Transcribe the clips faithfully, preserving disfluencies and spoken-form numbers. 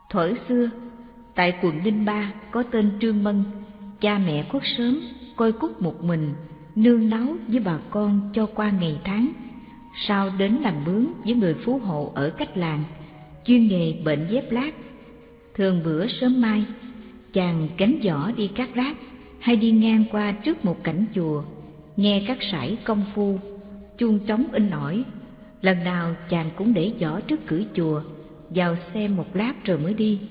Thuở xưa, tại quận Ninh Ba có tên Trương Mân, cha mẹ khuất sớm, coi cúc một mình, nương náu với bà con cho qua ngày tháng. Sau đến làm mướn với người phú hộ ở cách làng, chuyên nghề bệnh dép lát. Thường bữa sớm mai, chàng gánh giỏ đi cắt lát, hay đi ngang qua trước một cảnh chùa, nghe các sải công phu, chuông trống in ỏi. Lần nào chàng cũng để giỏ trước cửa chùa, vào xem một lát rồi mới đi.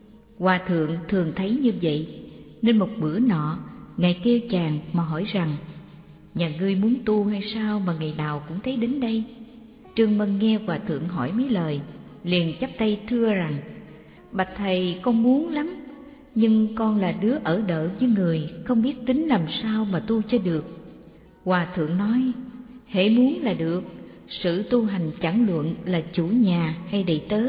Hòa thượng thường thấy như vậy, nên một bữa nọ, ngài kêu chàng mà hỏi rằng: nhà ngươi muốn tu hay sao mà ngày nào cũng thấy đến đây? Trương Mân nghe hòa thượng hỏi mấy lời, liền chắp tay thưa rằng: bạch thầy, con muốn lắm, nhưng con là đứa ở đợ với người, không biết tính làm sao mà tu cho được. Hòa thượng nói: hễ muốn là được, sự tu hành chẳng luận là chủ nhà hay đầy tớ,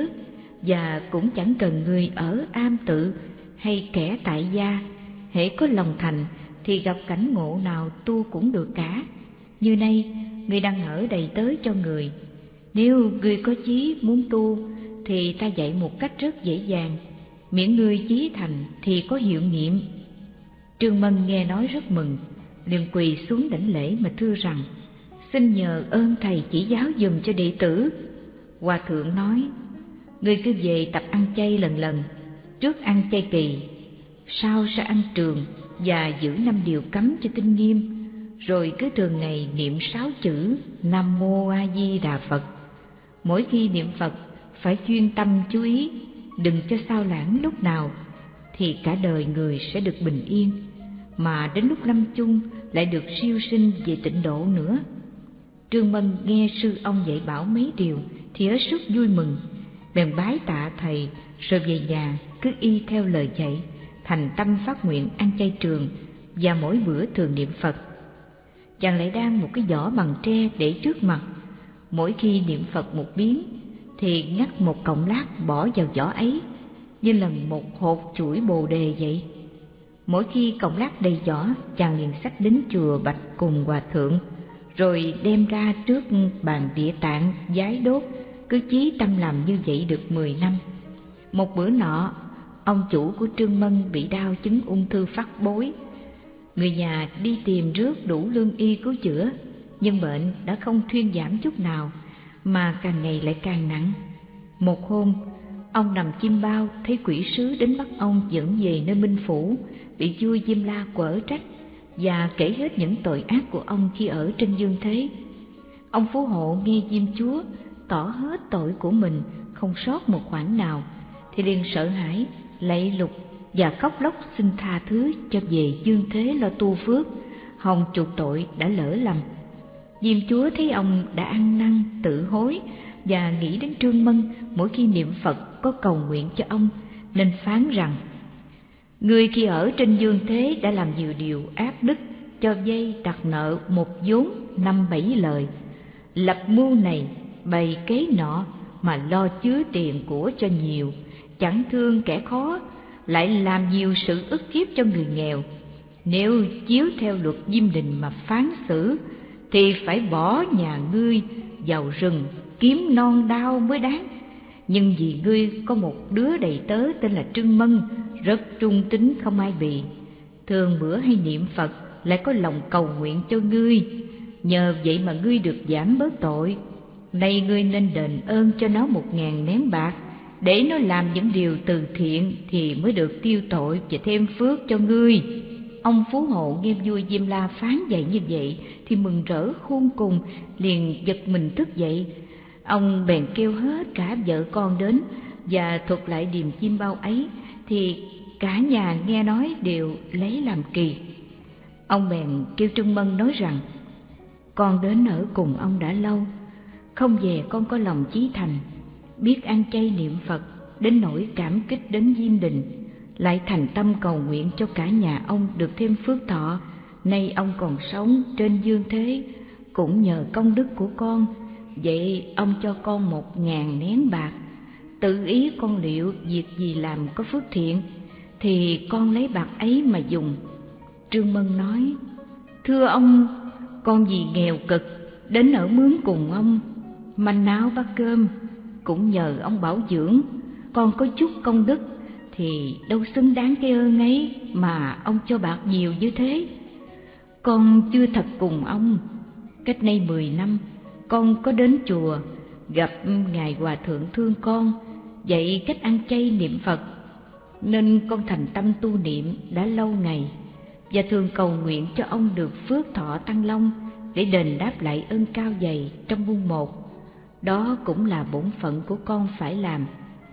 và cũng chẳng cần người ở am tự hay kẻ tại gia. Hễ có lòng thành thì gặp cảnh ngộ nào tu cũng được cả. Như nay người đang ở đầy tớ cho người, nếu người có chí muốn tu thì ta dạy một cách rất dễ dàng, miễn ngươi chí thành thì có hiệu nghiệm. Trương Mân nghe nói rất mừng, liền quỳ xuống đảnh lễ mà thưa rằng: xin nhờ ơn thầy chỉ giáo dùm cho đệ tử. Hòa thượng nói: ngươi cứ về tập ăn chay lần lần, trước ăn chay kỳ, sau sẽ ăn trường và giữ năm điều cấm cho tinh nghiêm, rồi cứ thường ngày niệm sáu chữ Nam Mô A Di Đà Phật. Mỗi khi niệm Phật phải chuyên tâm chú ý, đừng cho sao lãng lúc nào, thì cả đời người sẽ được bình yên, mà đến lúc lâm chung lại được siêu sinh về tịnh độ nữa. Trương Mân nghe sư ông dạy bảo mấy điều thì hết sức vui mừng, bèn bái tạ thầy, rồi về nhà cứ y theo lời dạy, thành tâm phát nguyện ăn chay trường và mỗi bữa thường niệm Phật. Chàng lại đang một cái giỏ bằng tre để trước mặt, mỗi khi niệm Phật một biến thì ngắt một cọng lát bỏ vào giỏ ấy, như lần một hột chuỗi bồ đề vậy. Mỗi khi cọng lát đầy giỏ, chàng liền xách đến chùa bạch cùng hòa thượng, rồi đem ra trước bàn Địa Tạng vái đốt, cứ chí tâm làm như vậy được mười năm. Một bữa nọ, ông chủ của Trương Mân bị đau chứng ung thư phát bối. Người nhà đi tìm rước đủ lương y cứu chữa, nhưng bệnh đã không thuyên giảm chút nào, mà càng ngày lại càng nặng. Một hôm, ông nằm chim bao thấy quỷ sứ đến bắt ông dẫn về nơi Minh Phủ, bị vua Diêm La quở trách và kể hết những tội ác của ông khi ở trên dương thế. Ông phú hộ nghe Diêm Chúa tỏ hết tội của mình, không sót một khoản nào, thì liền sợ hãi lạy lục và khóc lóc xin tha thứ cho về dương thế lo tu phước, hòng chuộc tội đã lỡ lầm. Diêm Chúa thấy ông đã ăn năn tự hối và nghĩ đến Trương Mân mỗi khi niệm Phật có cầu nguyện cho ông, nên phán rằng: ngươi khi ở trên dương thế đã làm nhiều điều ác đức, cho vay đặt nợ một vốn năm bảy lời, lập mưu này bày kế nọ mà lo chứa tiền của cho nhiều, chẳng thương kẻ khó, lại làm nhiều sự ức hiếp cho người nghèo. Nếu chiếu theo luật Diêm Đình mà phán xử thì phải bỏ nhà ngươi vào rừng kiếm non đao mới đáng. Nhưng vì ngươi có một đứa đầy tớ tên là Trương Mân, rất trung tín không ai bì, thường bữa hay niệm Phật, lại có lòng cầu nguyện cho ngươi, nhờ vậy mà ngươi được giảm bớt tội. Nay ngươi nên đền ơn cho nó một ngàn nén bạc, để nó làm những điều từ thiện thì mới được tiêu tội và thêm phước cho ngươi. Ông phú hộ nghe vua Diêm La phán dạy như vậy thì mừng rỡ khôn cùng, liền giật mình thức dậy. Ông bèn kêu hết cả vợ con đến và thuật lại điềm chim bao ấy, thì cả nhà nghe nói đều lấy làm kỳ. Ông bèn kêu Trương Mân nói rằng: con đến ở cùng ông đã lâu, không về con có lòng chí thành, biết ăn chay niệm Phật đến nỗi cảm kích đến Diêm Đình, lại thành tâm cầu nguyện cho cả nhà ông được thêm phước thọ. Nay ông còn sống trên dương thế cũng nhờ công đức của con, vậy ông cho con một ngàn nén bạc, tự ý con liệu việc gì làm có phước thiện thì con lấy bạc ấy mà dùng. Trương Mân nói: thưa ông, con vì nghèo cực đến ở mướn cùng ông, manh áo bát cơm, cũng nhờ ông bảo dưỡng. con có chút công đức thì đâu xứng đáng cái ơn ấy mà ông cho bạc nhiều như thế. Con chưa thật cùng ông. Cách nay mười năm, con có đến chùa, gặp Ngài Hòa Thượng thương con, dạy cách ăn chay niệm Phật, nên con thành tâm tu niệm đã lâu ngày, và thường cầu nguyện cho ông được phước thọ tăng long để đền đáp lại ơn cao dày trong muôn một. Đó cũng là bổn phận của con phải làm.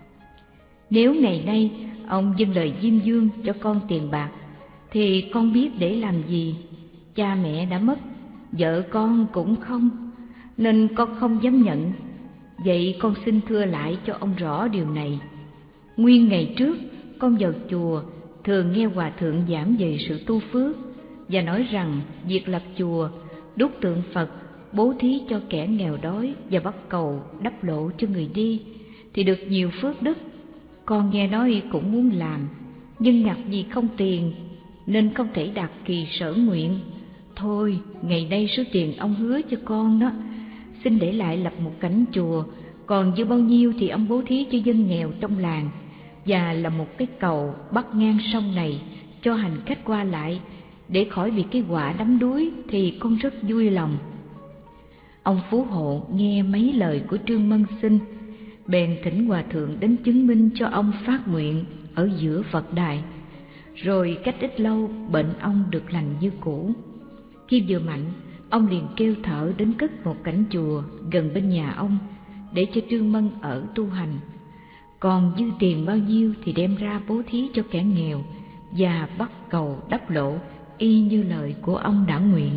Nếu ngày nay ông dâng lời diêm dương cho con tiền bạc, thì con biết để làm gì. Cha mẹ đã mất, vợ con cũng không, nên con không dám nhận. Vậy con xin thưa lại cho ông rõ điều này. Nguyên ngày trước, con vào chùa thường nghe Hòa Thượng giảng về sự tu phước, và nói rằng việc lập chùa, đúc tượng Phật, bố thí cho kẻ nghèo đói và bắt cầu đắp lộ cho người đi thì được nhiều phước đức. Con nghe nói cũng muốn làm, nhưng ngặt vì không tiền nên không thể đạt kỳ sở nguyện. Thôi, ngày nay số tiền ông hứa cho con đó, xin để lại lập một cảnh chùa, còn dư bao nhiêu thì ông bố thí cho dân nghèo trong làng, và là một cái cầu bắc ngang sông này cho hành khách qua lại, để khỏi bị cái họa đắm đuối thì con rất vui lòng. Ông Phú Hộ nghe mấy lời của Trương Mân xin, bèn thỉnh Hòa Thượng đến chứng minh cho ông phát nguyện ở giữa Phật đài. Rồi cách ít lâu, bệnh ông được lành như cũ. Khi vừa mạnh, ông liền kêu thợ đến cất một cảnh chùa gần bên nhà ông để cho Trương Mân ở tu hành. Còn dư tiền bao nhiêu thì đem ra bố thí cho kẻ nghèo và bắt cầu đắp lộ, y như lời của ông đã nguyện.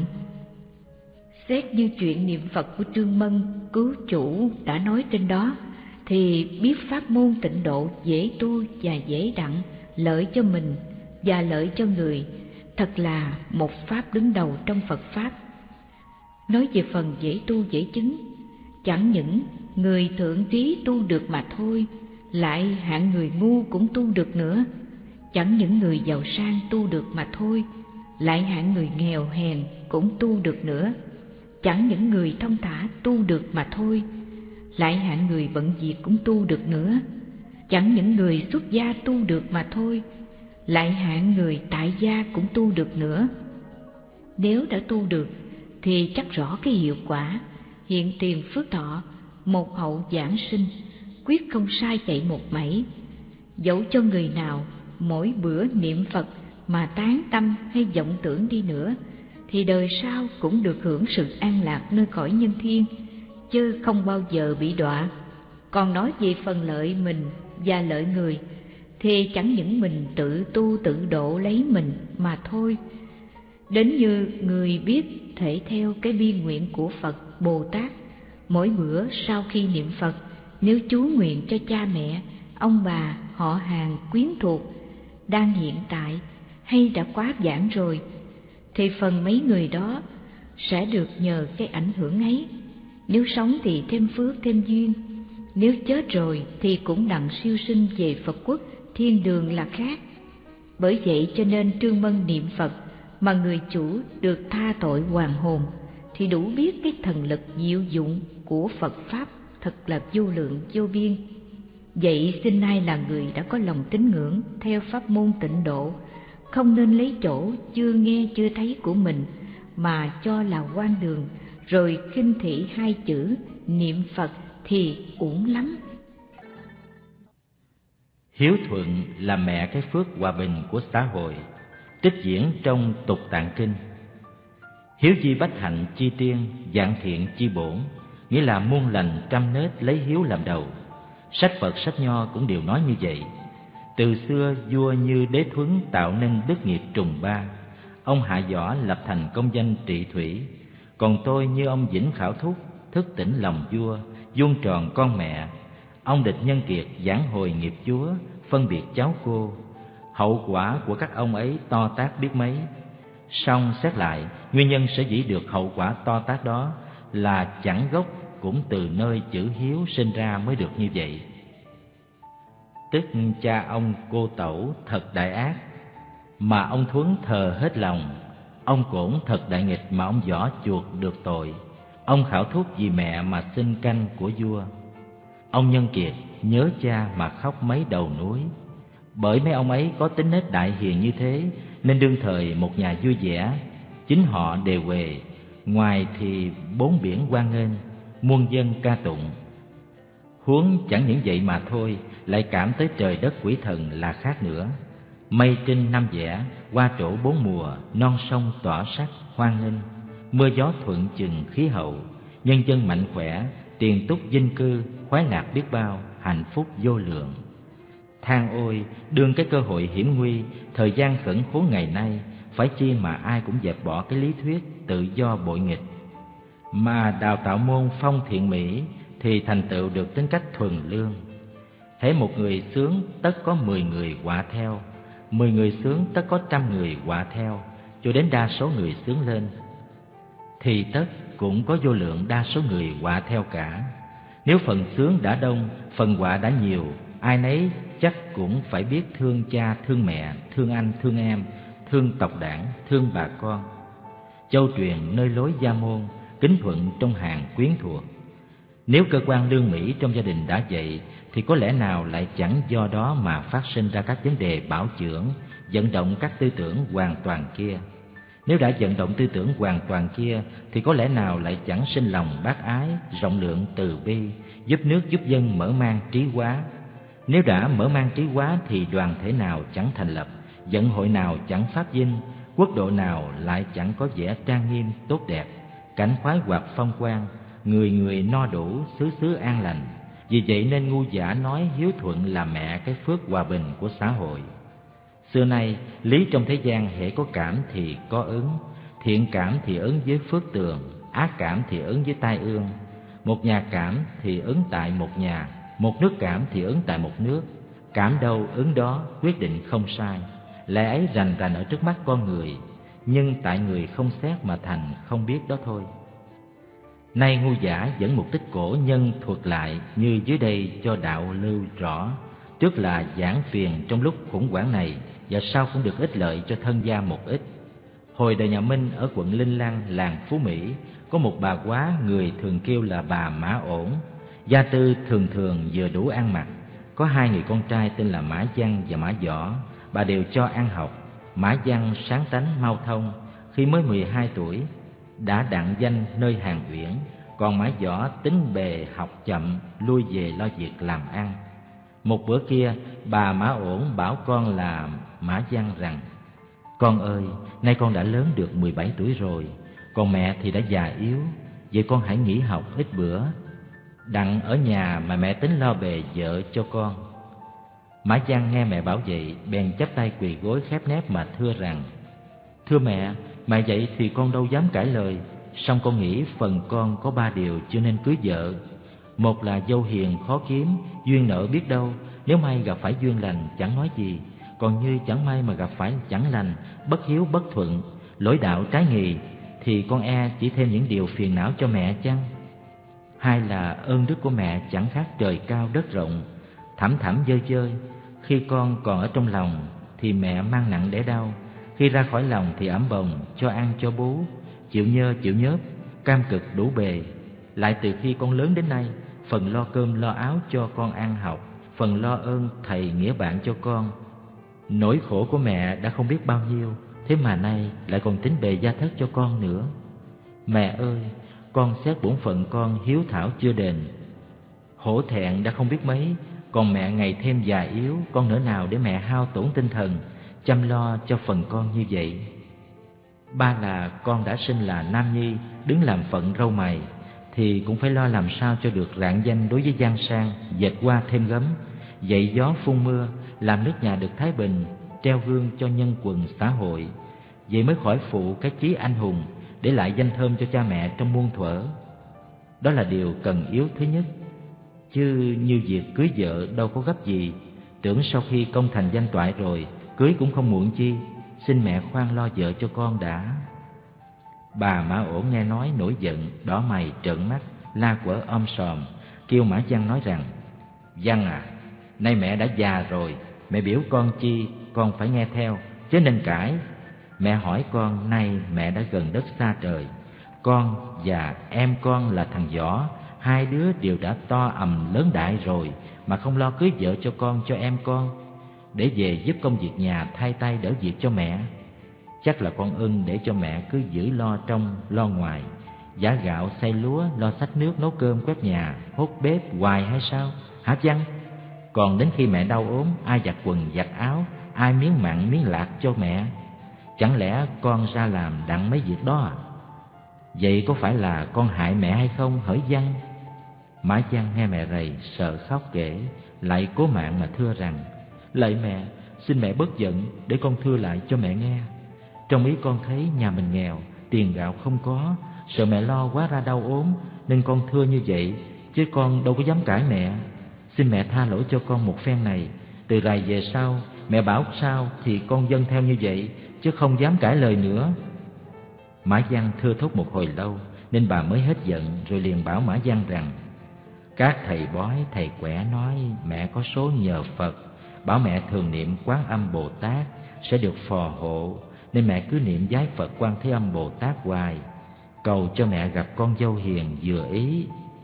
Xét như chuyện niệm Phật của Trương Mân cứu chủ đã nói trên đó, thì biết pháp môn tịnh độ dễ tu và dễ đặng, lợi cho mình và lợi cho người, thật là một pháp đứng đầu trong Phật Pháp. Nói về phần dễ tu dễ chứng, chẳng những người thượng trí tu được mà thôi, lại hạng người ngu cũng tu được nữa. Chẳng những người giàu sang tu được mà thôi, lại hạng người nghèo hèn cũng tu được nữa. Chẳng những người thông thả tu được mà thôi, lại hạng người bận việc cũng tu được nữa. Chẳng những người xuất gia tu được mà thôi, lại hạng người tại gia cũng tu được nữa. Nếu đã tu được thì chắc rõ cái hiệu quả hiện tiền phước thọ, một hậu giảng sinh, quyết không sai chạy một mảy. Dẫu cho người nào mỗi bữa niệm Phật mà tán tâm hay vọng tưởng đi nữa, thì đời sau cũng được hưởng sự an lạc nơi cõi nhân thiên, chứ không bao giờ bị đọa. Còn nói về phần lợi mình và lợi người, thì chẳng những mình tự tu tự độ lấy mình mà thôi. Đến như người biết thể theo cái bi nguyện của Phật Bồ Tát, mỗi bữa sau khi niệm Phật, nếu chú nguyện cho cha mẹ, ông bà, họ hàng, quyến thuộc đang hiện tại hay đã quá vãng rồi, thì phần mấy người đó sẽ được nhờ cái ảnh hưởng ấy. Nếu sống thì thêm phước thêm duyên, nếu chết rồi thì cũng đặng siêu sinh về Phật quốc, thiên đường là khác. Bởi vậy cho nên Trương Mân niệm Phật mà người chủ được tha tội hoàn hồn, thì đủ biết cái thần lực diệu dụng của Phật Pháp thật là vô lượng vô biên. Vậy xin ai là người đã có lòng tín ngưỡng theo pháp môn tịnh độ, không nên lấy chỗ chưa nghe chưa thấy của mình mà cho là quan đường, rồi khinh thị hai chữ niệm Phật thì uổng lắm. Hiếu thuận là mẹ cái phước hòa bình của xã hội, trích diễn trong Tục Tạng Kinh. Hiếu chi bách hạnh chi tiên, dạng thiện chi bổn, nghĩa là muôn lành trăm nết lấy hiếu làm đầu. Sách Phật sách Nho cũng đều nói như vậy. Từ xưa vua Như Đế Thuấn tạo nên đức nghiệp trùng ba, ông hạ võ lập thành công danh trị thủy. Còn tôi như ông Vĩnh Khảo Thúc, thức tỉnh lòng vua, vuông tròn con mẹ. Ông Địch Nhân Kiệt giảng hồi nghiệp chúa, phân biệt cháu cô. Hậu quả của các ông ấy to tát biết mấy. Song xét lại, nguyên nhân sở dĩ được hậu quả to tát đó là chẳng gốc cũng từ nơi chữ hiếu sinh ra mới được như vậy. Tức cha ông cô Tẩu thật đại ác, mà ông Thuấn thờ hết lòng. Ông Cổn thật đại nghịch, mà ông Võ chuộc được tội. Ông Khảo Thúc vì mẹ mà xin canh của vua. Ông Nhân Kiệt nhớ cha mà khóc mấy đầu núi. Bởi mấy ông ấy có tính nết đại hiền như thế nên đương thời một nhà vui vẻ, chính họ đều huề, ngoài thì bốn biển hoan nghênh, muôn dân ca tụng. Huống chẳng những vậy mà thôi, lại cảm tới trời đất quỷ thần là khác nữa. Mây trinh năm vẻ, hoa trổ bốn mùa, non sông tỏa sắc hoan nghênh, mưa gió thuận chừng khí hậu, nhân dân mạnh khỏe, tiền túc dinh cư, khoái lạc biết bao, hạnh phúc vô lượng. Than ôi, đương cái cơ hội hiểm nguy, thời gian khẩn khốn ngày nay, phải chi mà ai cũng dẹp bỏ cái lý thuyết tự do bội nghịch, mà đào tạo môn phong thiện mỹ thì thành tựu được tính cách thuần lương. Hễ một người sướng tất có mười người họa theo, mười người sướng tất có trăm người họa theo, cho đến đa số người sướng lên thì tất cũng có vô lượng đa số người họa theo cả. Nếu phần sướng đã đông, phần họa đã nhiều, ai nấy chắc cũng phải biết thương cha, thương mẹ, thương anh, thương em, thương tộc đảng, thương bà con. Châu truyền nơi lối gia môn, kính thuận trong hàng quyến thuộc. Nếu cơ quan lương mỹ trong gia đình đã vậy, thì có lẽ nào lại chẳng do đó mà phát sinh ra các vấn đề bảo chưởng, vận động các tư tưởng hoàn toàn kia. Nếu đã vận động tư tưởng hoàn toàn kia, thì có lẽ nào lại chẳng sinh lòng bác ái, rộng lượng từ bi, giúp nước giúp dân mở mang trí hóa. Nếu đã mở mang trí hóa thì đoàn thể nào chẳng thành lập, vận hội nào chẳng phát dinh, quốc độ nào lại chẳng có vẻ trang nghiêm tốt đẹp, cảnh khoái hoạt phong quang, người người no đủ, xứ xứ an lành. Vì vậy nên ngu giả nói hiếu thuận là mẹ cái phước hòa bình của xã hội. Xưa nay, lý trong thế gian hễ có cảm thì có ứng, thiện cảm thì ứng với phước tường, ác cảm thì ứng với tai ương. Một nhà cảm thì ứng tại một nhà, một nước cảm thì ứng tại một nước. Cảm đâu ứng đó, quyết định không sai. Lẽ ấy rành rành ở trước mắt con người, nhưng tại người không xét mà thành không biết đó thôi. Nay ngu giả dẫn một tích cổ nhân thuật lại như dưới đây cho đạo lưu rõ. Trước là giảng phiền trong lúc khủng hoảng này, và sau cũng được ích lợi cho thân gia một ít. Hồi đời nhà Minh ở quận Linh Lăng, làng Phú Mỹ, có một bà quá người thường kêu là bà Mã Ổn. Gia tư thường thường vừa đủ ăn mặc. Có hai người con trai tên là Mã Văn và Mã Võ. Bà đều cho ăn học. Mã Văn sáng tánh mau thông, khi mới mười hai tuổi đã đặng danh nơi hàng uyển, còn Mã Võ tính bề học chậm, lui về lo việc làm ăn. Một bữa kia, bà Mã Ổn bảo con là Mã Văn rằng: "Con ơi, nay con đã lớn được mười bảy tuổi rồi, còn mẹ thì đã già yếu, vậy con hãy nghỉ học ít bữa, đặng ở nhà mà mẹ tính lo bề vợ cho con." Mã Văn nghe mẹ bảo vậy, bèn chắp tay quỳ gối khép nép mà thưa rằng: "Thưa mẹ, mẹ vậy thì con đâu dám cãi lời, song con nghĩ phần con có ba điều chưa nên cưới vợ. Một là dâu hiền khó kiếm, duyên nợ biết đâu, nếu may gặp phải duyên lành chẳng nói gì, còn như chẳng may mà gặp phải chẳng lành, bất hiếu bất thuận, lỗi đạo trái nghì, thì con e chỉ thêm những điều phiền não cho mẹ chăng? Hai là ơn đức của mẹ chẳng khác trời cao đất rộng, thẳm thẳm vơi vơi, khi con còn ở trong lòng thì mẹ mang nặng đẻ đau, khi ra khỏi lòng thì ẵm bồng, cho ăn cho bú, chịu nhơ chịu nhớp, cam cực đủ bề. Lại từ khi con lớn đến nay, phần lo cơm lo áo cho con ăn học, phần lo ơn thầy nghĩa bạn cho con. Nỗi khổ của mẹ đã không biết bao nhiêu, thế mà nay lại còn tính bề gia thất cho con nữa. Mẹ ơi, con xét bổn phận con hiếu thảo chưa đền, hổ thẹn đã không biết mấy, còn mẹ ngày thêm già yếu, con nỡ nào để mẹ hao tổn tinh thần chăm lo cho phần con như vậy. Ba là con đã sinh là nam nhi, đứng làm phận râu mày, thì cũng phải lo làm sao cho được rạng danh đối với giang sang, dệt hoa thêm gấm, dậy gió phun mưa, làm nước nhà được thái bình, treo gương cho nhân quần xã hội. Vậy mới khỏi phụ cái chí anh hùng, để lại danh thơm cho cha mẹ trong muôn thuở. Đó là điều cần yếu thứ nhất. Chứ như việc cưới vợ đâu có gấp gì, tưởng sau khi công thành danh toại rồi, cưới cũng không muộn chi, xin mẹ khoan lo vợ cho con đã. Bà Mã Ổn nghe nói nổi giận, đỏ mày trợn mắt, la quở om sòm, kêu Mã Văn nói rằng: "Văn à, nay mẹ đã già rồi, mẹ biểu con chi, con phải nghe theo, chứ nên cãi. Mẹ hỏi con, nay mẹ đã gần đất xa trời, con và em con là thằng Võ hai đứa đều đã to ầm lớn đại rồi mà không lo cưới vợ cho con, cho em con, để về giúp công việc nhà, thay tay đỡ việc cho mẹ. Chắc là con ưng để cho mẹ cứ giữ lo trong lo ngoài, giã gạo xay lúa, lo xách nước, nấu cơm, quét nhà, hốt bếp hoài hay sao hả Văn? Còn đến khi mẹ đau ốm, ai giặt quần giặt áo, ai miếng mặn miếng lạc cho mẹ? Chẳng lẽ con ra làm đặng mấy việc đó à? Vậy có phải là con hại mẹ hay không hỡi Văn? Mã Văn nghe mẹ rầy, sợ khóc kể, lại cố mạng mà thưa rằng: lạy mẹ, xin mẹ bớt giận, để con thưa lại cho mẹ nghe. Trong ý con thấy nhà mình nghèo, tiền gạo không có, sợ mẹ lo quá ra đau ốm, nên con thưa như vậy, chứ con đâu có dám cãi mẹ. Xin mẹ tha lỗi cho con một phen này, từ rày về sau mẹ bảo sao thì con dâng theo như vậy, chứ không dám cãi lời nữa. Mã Văn thưa thốt một hồi lâu, nên bà mới hết giận, rồi liền bảo Mã Văn rằng: các thầy bói, thầy quẻ nói mẹ có số nhờ Phật, bảo mẹ thường niệm Quán Âm Bồ Tát sẽ được phò hộ, nên mẹ cứ niệm vái Phật Quan Thế Âm Bồ Tát hoài, cầu cho mẹ gặp con dâu hiền vừa ý.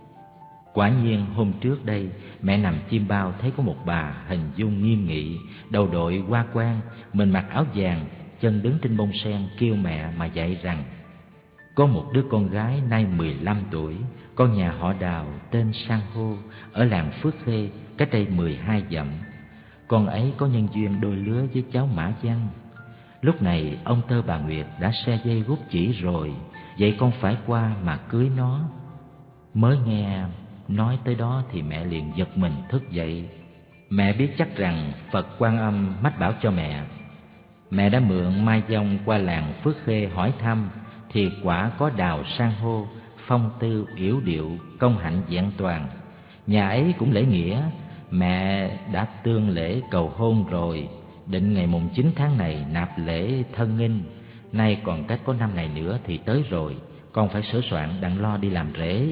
Quả nhiên hôm trước đây, mẹ nằm chim bao thấy có một bà hình dung nghiêm nghị, đầu đội hoa quan, mình mặc áo vàng, chân đứng trên bông sen, kêu mẹ mà dạy rằng: có một đứa con gái nay mười lăm tuổi, con nhà họ Đào tên San Hô, ở làng Phước Khê, cách đây mười hai dặm. Con ấy có nhân duyên đôi lứa với cháu Mã Văn. Lúc này ông Tơ bà Nguyệt đã xe dây gút chỉ rồi, vậy con phải qua mà cưới nó. Mới nghe nói tới đó thì mẹ liền giật mình thức dậy. Mẹ biết chắc rằng Phật Quan Âm mách bảo cho mẹ. Mẹ đã mượn Mai Dông qua làng Phước Khê hỏi thăm, thì quả có Đào San Hô, phong tư yểu điệu, công hạnh vẹn toàn. Nhà ấy cũng lễ nghĩa, mẹ đã tương lễ cầu hôn rồi, định ngày mùng chín tháng này nạp lễ thân nghinh. Nay còn cách có năm ngày nữa thì tới rồi, con phải sửa soạn đặng lo đi làm rễ.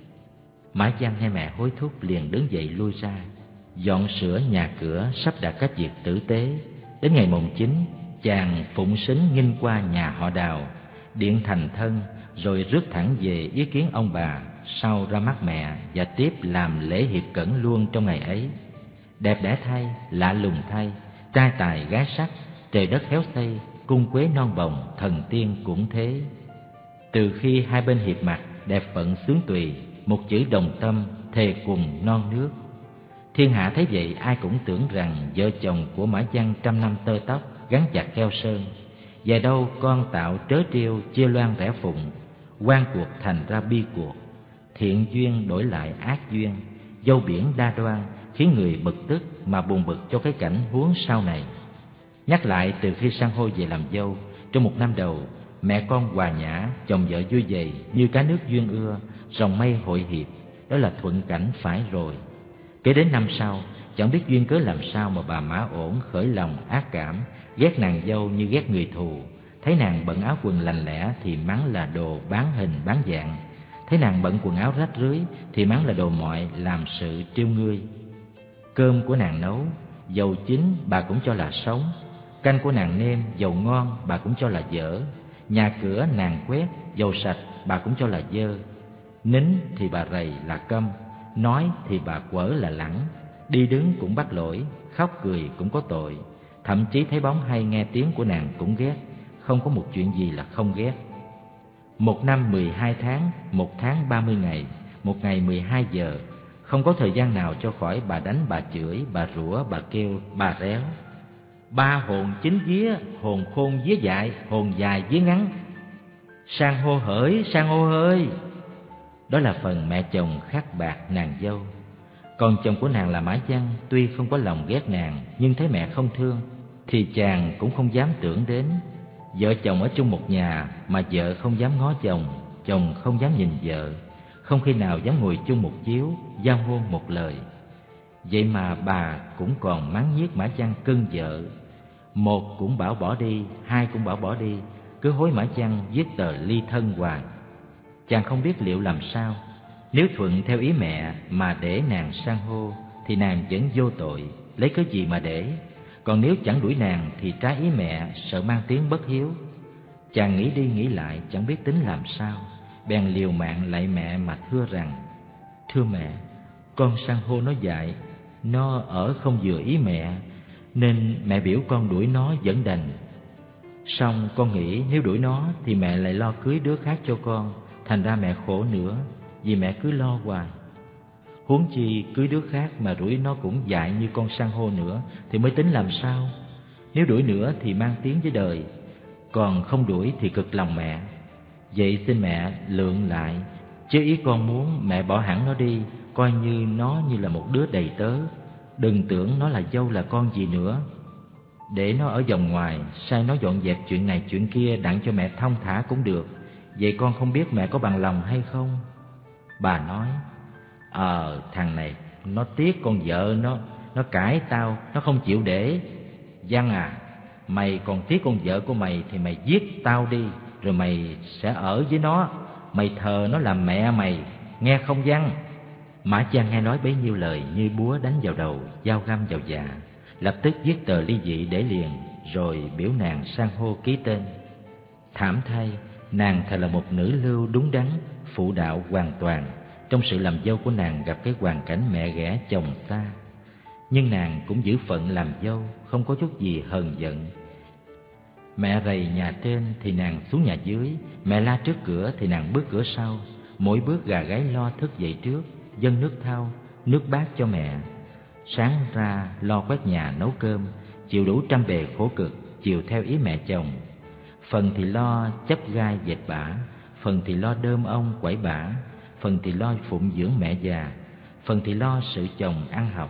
Mã Văn nghe mẹ hối thúc liền đứng dậy lui ra, dọn sửa nhà cửa, sắp đặt các việc tử tế. Đến ngày mùng chín, chàng phụng sính nghinh qua nhà họ Đào, điện thành thân, rồi rước thẳng về ý kiến ông bà, sau ra mắt mẹ và tiếp làm lễ hiệp cẩn luôn trong ngày ấy. Đẹp đẽ thay, lạ lùng thay, trai tài gái sắc, trời đất khéo xây, cung quế non bồng, thần tiên cũng thế. Từ khi hai bên hiệp mặt, đẹp phận xướng tùy, một chữ đồng tâm, thề cùng non nước. Thiên hạ thấy vậy ai cũng tưởng rằng vợ chồng của Mã Văn trăm năm tơ tóc, gắn chặt keo sơn. Về đâu con tạo trớ trêu, chia loan rẽ phụng, oan cuộc thành ra bi cuộc, thiện duyên đổi lại ác duyên, dâu biển đa đoan, khiến người bực tức mà buồn bực cho cái cảnh huống sau này. Nhắc lại từ khi San Hô về làm dâu, trong một năm đầu, mẹ con hòa nhã, chồng vợ vui vầy như cá nước duyên ưa, rồng mây hội hiệp, đó là thuận cảnh phải rồi. Kế đến năm sau, chẳng biết duyên cớ làm sao mà bà Mã Ổn khởi lòng ác cảm, ghét nàng dâu như ghét người thù. Thấy nàng bận áo quần lành lẽ thì mắng là đồ bán hình bán dạng, thấy nàng bận quần áo rách rưới thì mắng là đồ mọi làm sự trêu ngươi. Cơm của nàng nấu, dầu chín bà cũng cho là sống, canh của nàng nêm, dầu ngon bà cũng cho là dở, nhà cửa nàng quét, dầu sạch bà cũng cho là dơ. Nín thì bà rầy là câm, nói thì bà quở là lẳng, đi đứng cũng bắt lỗi, khóc cười cũng có tội. Thậm chí thấy bóng hay nghe tiếng của nàng cũng ghét, không có một chuyện gì là không ghét. Một năm mười hai tháng, một tháng ba mươi ngày, một ngày mười hai giờ, không có thời gian nào cho khỏi bà đánh, bà chửi, bà rủa, bà kêu, bà réo. Ba hồn chính vía, hồn khôn vía dại, hồn dài vía ngắn. San hô hỡi, san hô ơi! Đó là phần mẹ chồng khắc bạc nàng dâu. Còn chồng của nàng là Mã Văn, tuy không có lòng ghét nàng, nhưng thấy mẹ không thương, thì chàng cũng không dám tưởng đến. Vợ chồng ở chung một nhà mà vợ không dám ngó chồng, chồng không dám nhìn vợ, không khi nào dám ngồi chung một chiếu, giao hôn một lời. Vậy mà bà cũng còn mắng nhiếc Mã Văn cưng vợ. Một cũng bảo bỏ đi, hai cũng bảo bỏ đi, cứ hối Mã Văn viết tờ ly thân hoài. Chàng không biết liệu làm sao. Nếu thuận theo ý mẹ mà để nàng san hô thì nàng vẫn vô tội, lấy cái gì mà để. Còn nếu chẳng đuổi nàng thì trái ý mẹ, sợ mang tiếng bất hiếu. Chàng nghĩ đi nghĩ lại chẳng biết tính làm sao, bèn liều mạng lạy mẹ mà thưa rằng: Thưa mẹ, con san hô nó dại, nó ở không vừa ý mẹ, nên mẹ biểu con đuổi nó vẫn đành. Xong con nghĩ nếu đuổi nó thì mẹ lại lo cưới đứa khác cho con, thành ra mẹ khổ nữa, vì mẹ cứ lo hoài. Huống chi cưới đứa khác mà đuổi nó cũng dại như con san hô nữa thì mới tính làm sao? Nếu đuổi nữa thì mang tiếng với đời, còn không đuổi thì cực lòng mẹ. Vậy xin mẹ lượng lại, chứ ý con muốn mẹ bỏ hẳn nó đi, coi như nó như là một đứa đầy tớ, đừng tưởng nó là dâu là con gì nữa. Để nó ở vòng ngoài, sai nó dọn dẹp chuyện này chuyện kia đặng cho mẹ thong thả cũng được. Vậy con không biết mẹ có bằng lòng hay không? Bà nói, Ờ thằng này nó tiếc con vợ nó, nó cãi tao, nó không chịu để. Văn à, mày còn tiếc con vợ của mày thì mày giết tao đi, rồi mày sẽ ở với nó, mày thờ nó làm mẹ mày, nghe không Văn? Mã Giang nghe nói bấy nhiêu lời như búa đánh vào đầu, dao găm vào dạ, lập tức viết tờ ly dị để liền, rồi biểu nàng san hô ký tên. Thảm thay, nàng thật là một nữ lưu đúng đắn, phụ đạo hoàn toàn. Trong sự làm dâu của nàng gặp cái hoàn cảnh mẹ ghẻ chồng xa, nhưng nàng cũng giữ phận làm dâu, không có chút gì hờn giận. Mẹ rầy nhà trên thì nàng xuống nhà dưới, mẹ la trước cửa thì nàng bước cửa sau. Mỗi bước gà gáy lo thức dậy trước, dâng nước thau, nước bát cho mẹ. Sáng ra lo quét nhà nấu cơm, chịu đủ trăm bề khổ cực, chiều theo ý mẹ chồng. Phần thì lo chấp gai dệt bả, phần thì lo đơm ong quẩy bả, phần thì lo phụng dưỡng mẹ già, phần thì lo sự chồng ăn học.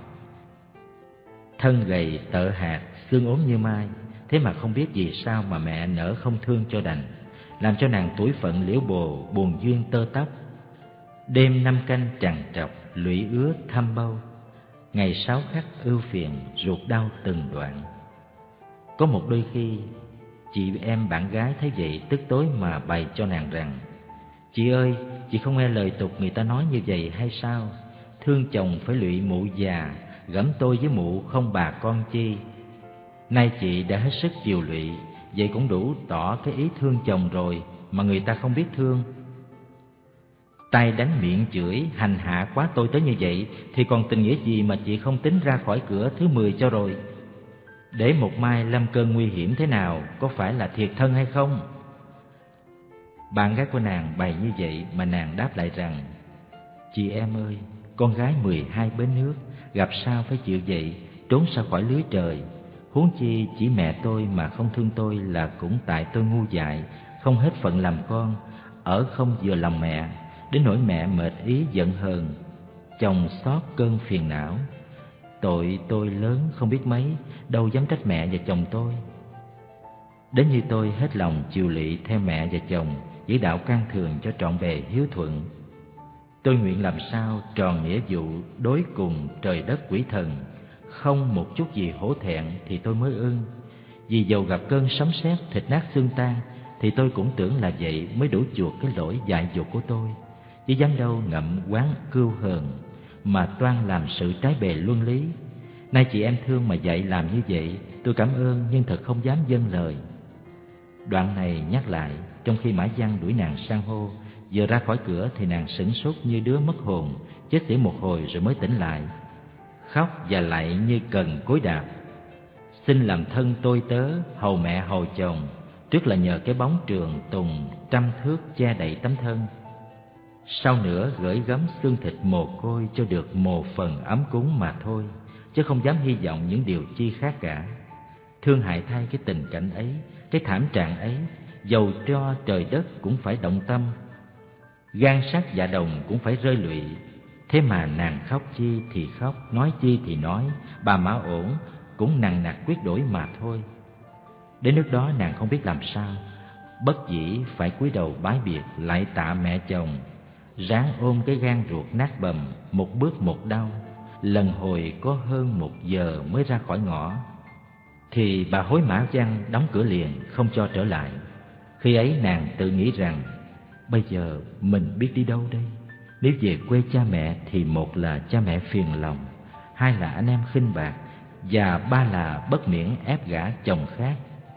Thân gầy tợ hạt, xương ốm như mai, thế mà không biết vì sao mà mẹ nỡ không thương cho đành, làm cho nàng tuổi phận liễu bồ, buồn duyên tơ tóc. Đêm năm canh trằn trọc, lụy ứa thăm bâu, ngày sáu khắc ưu phiền, ruột đau từng đoạn. Có một đôi khi, chị em bạn gái thấy vậy tức tối mà bày cho nàng rằng, chị ơi, chị không nghe lời tục người ta nói như vậy hay sao? Thương chồng phải lụy mụ già, gẫm tôi với mụ không bà con chi. Nay chị đã hết sức chiều lụy, vậy cũng đủ tỏ cái ý thương chồng rồi, mà người ta không biết thương. Tay đánh miệng chửi, hành hạ quá tôi tới như vậy, thì còn tình nghĩa gì mà chị không tính ra khỏi cửa thứ mười cho rồi? Để một mai lâm cơn nguy hiểm thế nào, có phải là thiệt thân hay không? Bạn gái của nàng bày như vậy mà nàng đáp lại rằng, chị em ơi, con gái mười hai bến nước, gặp sao phải chịu vậy, trốn sao khỏi lưới trời. Huống chi chỉ mẹ tôi mà không thương tôi là cũng tại tôi ngu dại, không hết phận làm con, ở không vừa lòng mẹ, đến nỗi mẹ mệt ý giận hờn, chồng xót cơn phiền não. Tội tôi lớn không biết mấy, đâu dám trách mẹ và chồng tôi. Đến như tôi hết lòng chiều lụy theo mẹ và chồng, giữ đạo can thường cho trọn bề hiếu thuận. Tôi nguyện làm sao tròn nghĩa vụ đối cùng trời đất quỷ thần, không một chút gì hổ thẹn thì tôi mới ưng. Vì dầu gặp cơn sấm sét thịt nát xương tan, thì tôi cũng tưởng là vậy mới đủ chuộc cái lỗi dại dột của tôi, chứ dám đâu ngậm quán cưu hờn mà toan làm sự trái bề luân lý. Nay chị em thương mà dạy làm như vậy, tôi cảm ơn nhưng thật không dám dâng lời. Đoạn này nhắc lại, trong khi Mã Văn đuổi nàng san hô, vừa ra khỏi cửa thì nàng sửng sốt như đứa mất hồn, chết xỉu một hồi rồi mới tỉnh lại, khóc và lạy như cần cối đạp. Xin làm thân tôi tớ, hầu mẹ hầu chồng, trước là nhờ cái bóng trường tùng trăm thước che đậy tấm thân. Sau nữa gửi gắm xương thịt mồ côi cho được một phần ấm cúng mà thôi, chứ không dám hy vọng những điều chi khác cả. Thương hại thay cái tình cảnh ấy, cái thảm trạng ấy, dầu cho trời đất cũng phải động tâm, gan sắt dạ đồng cũng phải rơi lụy. Thế mà nàng khóc chi thì khóc, nói chi thì nói, bà Mã ổn cũng nằng nặc quyết đổi mà thôi. Đến nước đó nàng không biết làm sao, bất dĩ phải cúi đầu bái biệt lại tạ mẹ chồng, ráng ôm cái gan ruột nát bầm, một bước một đau. Lần hồi có hơn một giờ mới ra khỏi ngõ, thì bà hối Mã Văn đóng cửa liền, không cho trở lại. Khi ấy nàng tự nghĩ rằng, bây giờ mình biết đi đâu đây? Nếu về quê cha mẹ thì một là cha mẹ phiền lòng, hai là anh em khinh bạc, và ba là bất miễn ép gả chồng khác.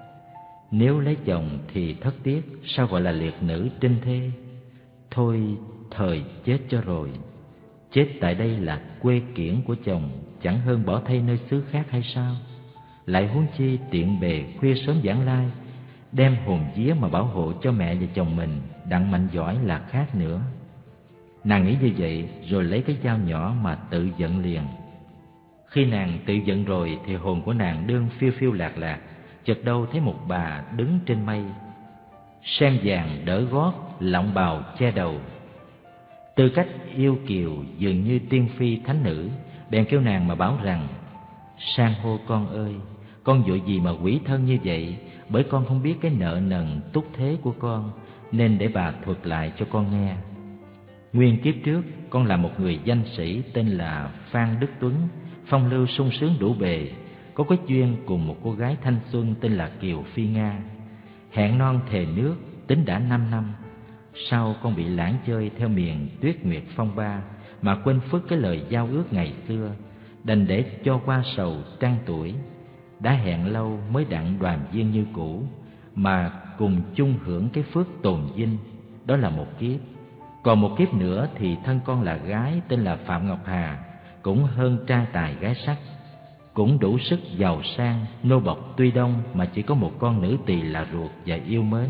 Nếu lấy chồng thì thất tiếc, sao gọi là liệt nữ trinh thê? Thôi thời chết cho rồi. Chết tại đây là quê kiển của chồng, chẳng hơn bỏ thay nơi xứ khác hay sao? Lại huống chi tiện bề khuya sớm vãng lai, đem hồn vía mà bảo hộ cho mẹ và chồng mình, đặng mạnh giỏi là khác nữa. Nàng nghĩ như vậy rồi lấy cái dao nhỏ mà tự giận liền. Khi nàng tự giận rồi thì hồn của nàng đương phiêu phiêu lạc lạc, chợt đâu thấy một bà đứng trên mây, sen vàng đỡ gót, lọng bào che đầu, tư cách yêu kiều dường như tiên phi thánh nữ. Bèn kêu nàng mà bảo rằng: san hô con ơi, con vội gì mà quỷ thân như vậy? Bởi con không biết cái nợ nần túc thế của con, nên để bà thuật lại cho con nghe. Nguyên kiếp trước con là một người danh sĩ tên là Phan Đức Tuấn, phong lưu sung sướng đủ bề, có kết duyên cùng một cô gái thanh xuân tên là Kiều Phi Nga. Hẹn non thề nước, tính đã năm năm. Sau con bị lãng chơi theo miền tuyết nguyệt phong ba, mà quên phước cái lời giao ước ngày xưa, đành để cho qua sầu trăng tuổi. Đã hẹn lâu mới đặng đoàn viên như cũ, mà cùng chung hưởng cái phước tồn vinh. Đó là một kiếp. Còn một kiếp nữa thì thân con là gái tên là Phạm Ngọc Hà, cũng hơn trai tài gái sắc, cũng đủ sức giàu sang, nô bộc tuy đông, mà chỉ có một con nữ tỳ là ruột và yêu mến.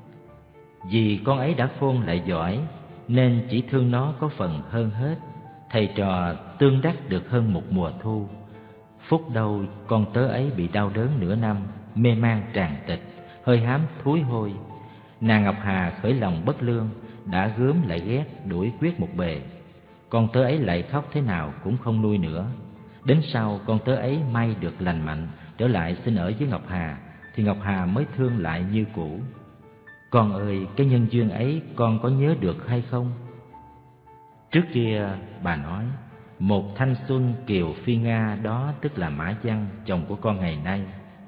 Vì con ấy đã khôn lại giỏi, nên chỉ thương nó có phần hơn hết. Thầy trò tương đắc được hơn một mùa thu. Phút đâu con tớ ấy bị đau đớn nửa năm, mê man tràn tịch, hơi hám thúi hôi. Nàng Ngọc Hà khởi lòng bất lương, đã gớm lại ghét, đuổi quyết một bề. Con tớ ấy lại khóc thế nào cũng không nuôi nữa. Đến sau con tớ ấy may được lành mạnh, trở lại xin ở với Ngọc Hà, thì Ngọc Hà mới thương lại như cũ. Con ơi, cái nhân duyên ấy con có nhớ được hay không? Trước kia bà nói, một thanh xuân Kiều Phi Nga đó tức là Mã Văn, chồng của con ngày nay.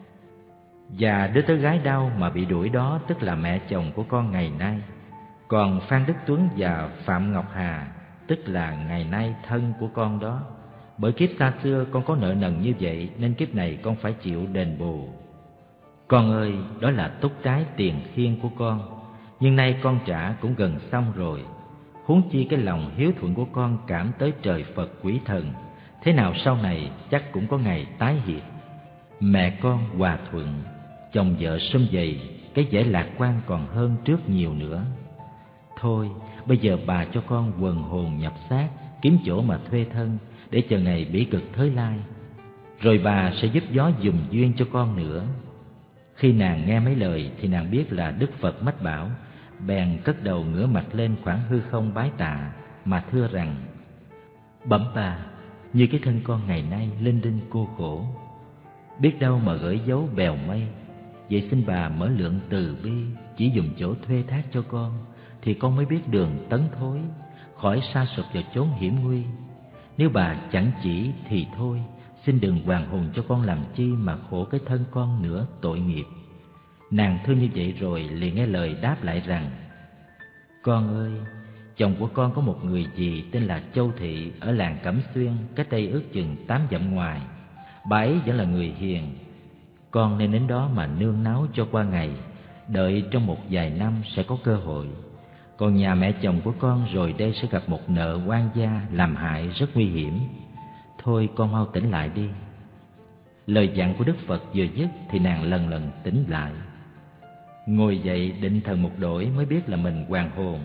Và đứa tớ gái đau mà bị đuổi đó tức là mẹ chồng của con ngày nay. Còn Phan Đức Tuấn và Phạm Ngọc Hà tức là ngày nay thân của con đó. Bởi kiếp xa xưa con có nợ nần như vậy, nên kiếp này con phải chịu đền bù. Con ơi, đó là túc trái tiền khiên của con, nhưng nay con trả cũng gần xong rồi. Huống chi cái lòng hiếu thuận của con cảm tới trời Phật quỷ thần, thế nào sau này chắc cũng có ngày tái hiện. Mẹ con hòa thuận, chồng vợ sum vầy, cái vẻ lạc quan còn hơn trước nhiều nữa. Thôi, bây giờ bà cho con quần hồn nhập xác, kiếm chỗ mà thuê thân, để chờ ngày bỉ cực thới lai. Rồi bà sẽ giúp gió dùm duyên cho con nữa. Khi nàng nghe mấy lời thì nàng biết là Đức Phật mách bảo, bèn cất đầu ngửa mặt lên khoảng hư không bái tạ, mà thưa rằng: Bẩm bà, như cái thân con ngày nay linh đinh cô khổ, biết đâu mà gửi dấu bèo mây. Vậy xin bà mở lượng từ bi, chỉ dùng chỗ thuê thác cho con, thì con mới biết đường tấn thối, khỏi sa sụp vào chốn hiểm nguy. Nếu bà chẳng chỉ thì thôi, xin đừng hoàn hồn cho con làm chi mà khổ cái thân con nữa, tội nghiệp. Nàng thương như vậy rồi liền nghe lời đáp lại rằng: Con ơi, chồng của con có một người dì tên là Châu Thị ở làng Cẩm Xuyên, cách đây ước chừng tám dặm ngoài. Bà ấy vẫn là người hiền, con nên đến đó mà nương náu cho qua ngày, đợi trong một vài năm sẽ có cơ hội. Còn nhà mẹ chồng của con rồi đây sẽ gặp một nợ oan gia làm hại rất nguy hiểm. Thôi con mau tỉnh lại đi. Lời dặn của Đức Phật vừa dứt thì nàng lần lần tỉnh lại. Ngồi dậy định thần một đổi mới biết là mình hoàn hồn.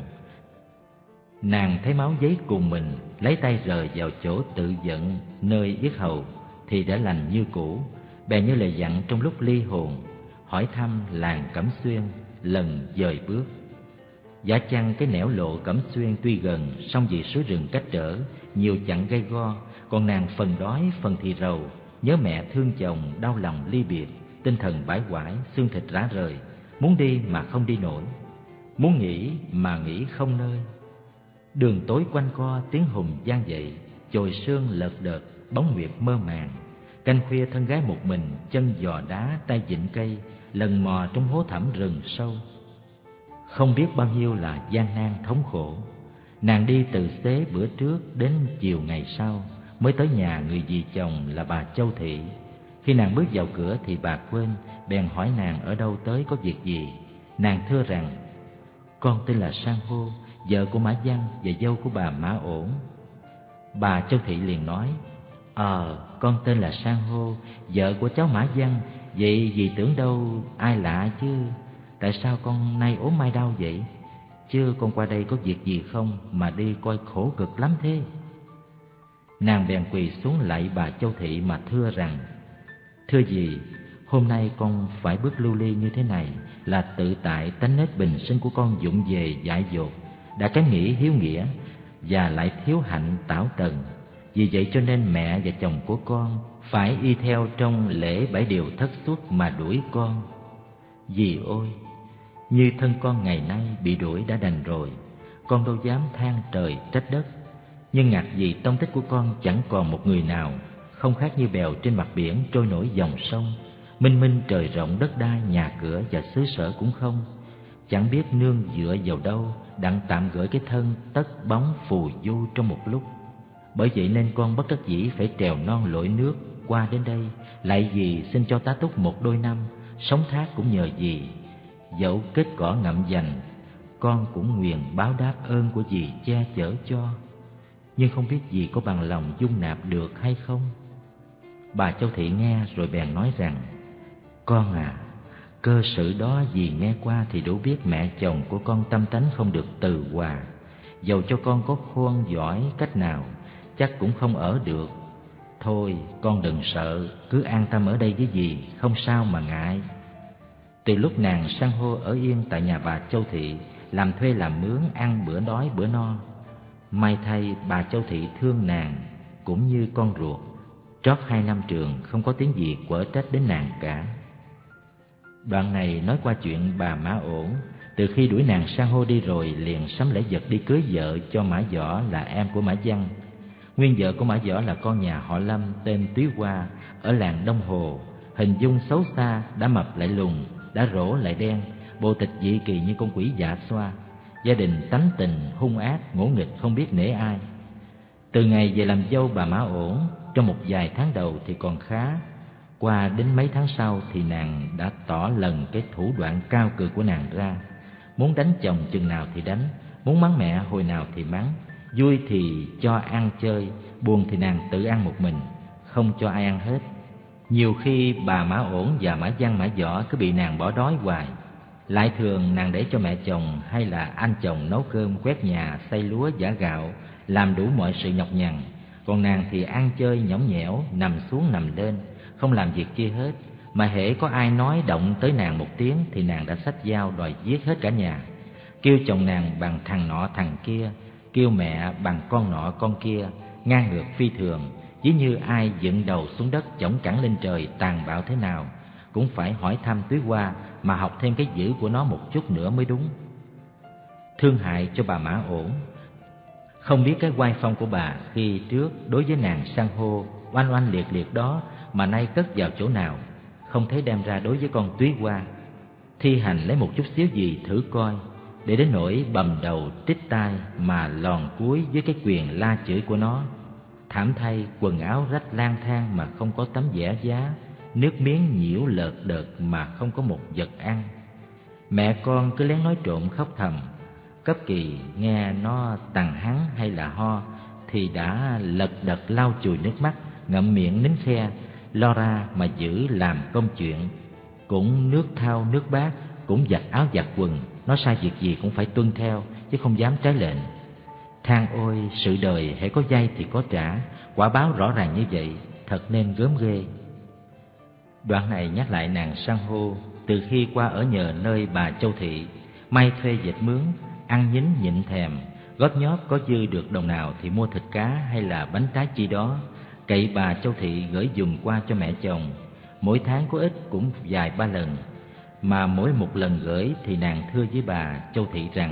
Nàng thấy máu giấy cùng mình, lấy tay rời vào chỗ tự giận nơi yết hầu thì đã lành như cũ. Bèn như lời dặn trong lúc ly hồn, hỏi thăm làng Cẩm Xuyên, lần dời bước. Giả chăng cái nẻo lộ Cẩm Xuyên tuy gần, song vì suối rừng cách trở, nhiều chặng gây go, còn nàng phần đói phần thì rầu, nhớ mẹ thương chồng, đau lòng ly biệt, tinh thần bãi quải, xương thịt rã rời, muốn đi mà không đi nổi, muốn nghỉ mà nghỉ không nơi. Đường tối quanh co, tiếng hùng vang dậy, chồi sương lợt đợt, bóng nguyệt mơ màng. Canh khuya thân gái một mình, chân giò đá, tay vịn cây, lần mò trong hố thẳm rừng sâu. Không biết bao nhiêu là gian nan thống khổ. Nàng đi từ xế bữa trước đến chiều ngày sau mới tới nhà người dì chồng là bà Châu Thị. Khi nàng bước vào cửa thì bà quên, bèn hỏi nàng ở đâu tới, có việc gì. Nàng thưa rằng: Con tên là San Hô, vợ của Mã Văn và dâu của bà Mã Ổn. Bà Châu Thị liền nói: Ờ, con tên là San hô, vợ của cháu Mã Văn. Vậy dì tưởng đâu ai lạ chứ. Tại sao con nay ốm mai đau vậy? Chứ con qua đây có việc gì không mà đi coi khổ cực lắm thế? Nàng bèn quỳ xuống lạy bà Châu Thị mà thưa rằng: Thưa dì, hôm nay con phải bước lưu ly như thế này là tự tại tánh nết bình sinh của con vụng về dại dột, đã kém nghĩ hiếu nghĩa và lại thiếu hạnh tảo tần. Vì vậy cho nên mẹ và chồng của con phải y theo trong lễ bảy điều thất xuất mà đuổi con. Dì ôi, như thân con ngày nay bị đuổi đã đành rồi, con đâu dám than trời trách đất. Nhưng ngặt vì tông tích của con chẳng còn một người nào, không khác như bèo trên mặt biển trôi nổi dòng sông, mênh minh trời rộng đất đai, nhà cửa và xứ sở cũng không. Chẳng biết nương dựa vào đâu, đặng tạm gửi cái thân tất bóng phù du trong một lúc. Bởi vậy nên con bất đắc dĩ phải trèo non lội nước qua đến đây, lại dì xin cho tá túc một đôi năm, sống thác cũng nhờ dì. Dẫu kết cỏ ngậm dành, con cũng nguyện báo đáp ơn của dì che chở cho. Nhưng không biết dì có bằng lòng dung nạp được hay không? Bà Châu Thị nghe rồi bèn nói rằng: Con à, cơ sự đó dì nghe qua thì đủ biết mẹ chồng của con tâm tánh không được từ hòa. Dầu cho con có khôn giỏi cách nào, chắc cũng không ở được. Thôi con đừng sợ, cứ an tâm ở đây với dì, không sao mà ngại. Từ lúc nàng San hô ở yên tại nhà bà Châu Thị, làm thuê làm mướn, ăn bữa đói bữa no, may thay bà Châu Thị thương nàng cũng như con ruột. Trót hai năm trường không có tiếng gì quở trách đến nàng cả. Đoạn này nói qua chuyện bà Mã Ổn, từ khi đuổi nàng San hô đi rồi liền sắm lễ vật đi cưới vợ cho Mã Võ là em của Mã Văn. Nguyên vợ của Mã Võ là con nhà họ Lâm tên Túy Hoa ở làng Đông Hồ, hình dung xấu xa, đã mập lại lùn, đã rỗ lại đen, bộ tịch dị kỳ như con quỷ dạ xoa. Gia đình tánh tình hung ác, ngỗ nghịch không biết nể ai. Từ ngày về làm dâu bà Mã Ổn, trong một vài tháng đầu thì còn khá. Qua đến mấy tháng sau thì nàng đã tỏ lần cái thủ đoạn cao cường của nàng ra. Muốn đánh chồng chừng nào thì đánh, muốn mắng mẹ hồi nào thì mắng. Vui thì cho ăn chơi, buồn thì nàng tự ăn một mình, không cho ai ăn hết. Nhiều khi bà Mã Ổn và Mã Văn Mã Võ cứ bị nàng bỏ đói hoài. Lại thường nàng để cho mẹ chồng hay là anh chồng nấu cơm, quét nhà, xay lúa, giã gạo, làm đủ mọi sự nhọc nhằn. Còn nàng thì ăn chơi nhõng nhẽo, nằm xuống nằm lên, không làm việc kia hết. Mà hễ có ai nói động tới nàng một tiếng thì nàng đã xách dao đòi giết hết cả nhà. Kêu chồng nàng bằng thằng nọ thằng kia, kêu mẹ bằng con nọ con kia, ngang ngược phi thường. Ví như ai dựng đầu xuống đất chổng cẳng lên trời tàn bạo thế nào, cũng phải hỏi thăm Túy Hoa mà học thêm cái dữ của nó một chút nữa mới đúng. Thương hại cho bà Mã Ổn, không biết cái oai phong của bà khi trước đối với nàng San hô oanh oanh liệt liệt đó mà nay cất vào chỗ nào, không thấy đem ra đối với con Túy Hoa. Thi hành lấy một chút xíu gì thử coi, để đến nỗi bầm đầu trích tai mà lòn cúi với cái quyền la chửi của nó. Thảm thay, quần áo rách lang thang mà không có tấm vẽ giá, nước miếng nhiễu lợt đợt mà không có một vật ăn. Mẹ con cứ lén nói trộm khóc thầm. Cấp kỳ nghe nó tằng hắng hay là ho thì đã lật đật lau chùi nước mắt, ngậm miệng nín khe, lo ra mà giữ làm công chuyện. Cũng nước thao nước bát, cũng giặt áo giặt quần, nó sai việc gì cũng phải tuân theo chứ không dám trái lệnh. Than ôi, sự đời hễ có vay thì có trả, quả báo rõ ràng như vậy, thật nên gớm ghê. Đoạn này nhắc lại nàng San hô từ khi qua ở nhờ nơi bà Châu Thị, may thuê dệt mướn, ăn nhín nhịn thèm, góp nhóp có dư được đồng nào thì mua thịt cá hay là bánh trái chi đó, cậy bà Châu Thị gửi dùng qua cho mẹ chồng. Mỗi tháng có ít cũng vài ba lần, mà mỗi một lần gửi thì nàng thưa với bà Châu Thị rằng: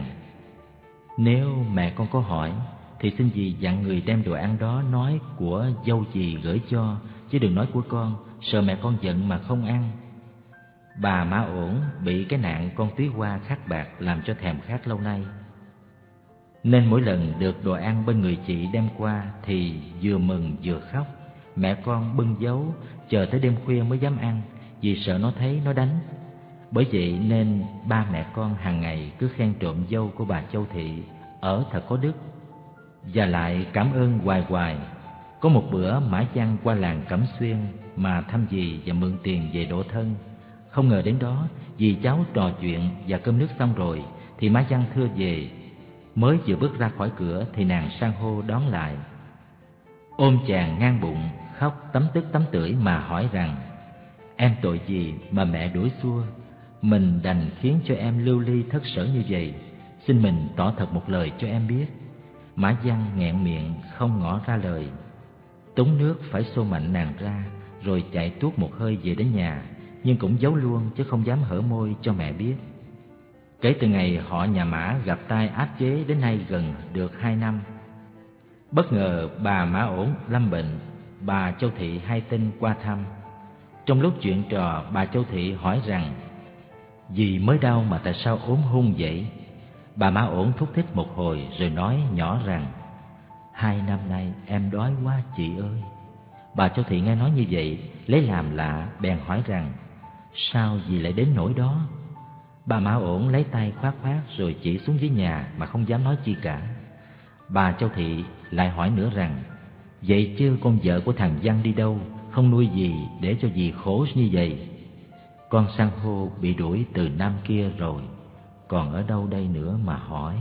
Nếu mẹ con có hỏi thì xin dì dặn người đem đồ ăn đó nói của dâu dì gửi cho, chứ đừng nói của con, sợ mẹ con giận mà không ăn. Bà Mã Ổn bị cái nạn con Túy Hoa khát bạc làm cho thèm khát lâu nay, nên mỗi lần được đồ ăn bên người chị đem qua thì vừa mừng vừa khóc. Mẹ con bưng giấu chờ tới đêm khuya mới dám ăn, vì sợ nó thấy nó đánh. Bởi vậy nên ba mẹ con hàng ngày cứ khen trộm dâu của bà Châu Thị ở thật có đức. và lại cảm ơn hoài hoài. Có một bữa Mã Văn qua làng Cẩm Xuyên mà thăm dì và mượn tiền về độ thân. Không ngờ đến đó, dì cháu trò chuyện và cơm nước xong rồi thì Mã Văn thưa về. Mới vừa bước ra khỏi cửa thì nàng san hô đón lại, ôm chàng ngang bụng, khóc tấm tức tấm tưởi mà hỏi rằng: em tội gì mà mẹ đuổi xua, mình đành khiến cho em lưu ly thất sở như vậy, xin mình tỏ thật một lời cho em biết. Mã Văn nghẹn miệng không ngỏ ra lời. Túng nước phải xô mạnh nàng ra, rồi chạy tuốt một hơi về đến nhà, nhưng cũng giấu luôn chứ không dám hở môi cho mẹ biết. Kể từ ngày họ nhà Mã gặp tai áp chế đến nay gần được hai năm. Bất ngờ bà Mã Ổn lâm bệnh, bà Châu Thị hay tin qua thăm. Trong lúc chuyện trò, bà Châu Thị hỏi rằng: dì mới đau mà tại sao ốm hung vậy? Bà Mã Ổn thúc thích một hồi rồi nói nhỏ rằng: hai năm nay em đói quá chị ơi. Bà Châu Thị nghe nói như vậy, lấy làm lạ, bèn hỏi rằng: sao dì lại đến nỗi đó? Bà Mã Ổn lấy tay khoát khoát rồi chỉ xuống dưới nhà mà không dám nói chi cả. Bà Châu Thị lại hỏi nữa rằng: vậy chứ con vợ của thằng Văn đi đâu, không nuôi gì để cho dì khổ như vậy? Con san hô bị đuổi từ năm kia rồi, còn ở đâu đây nữa mà hỏi?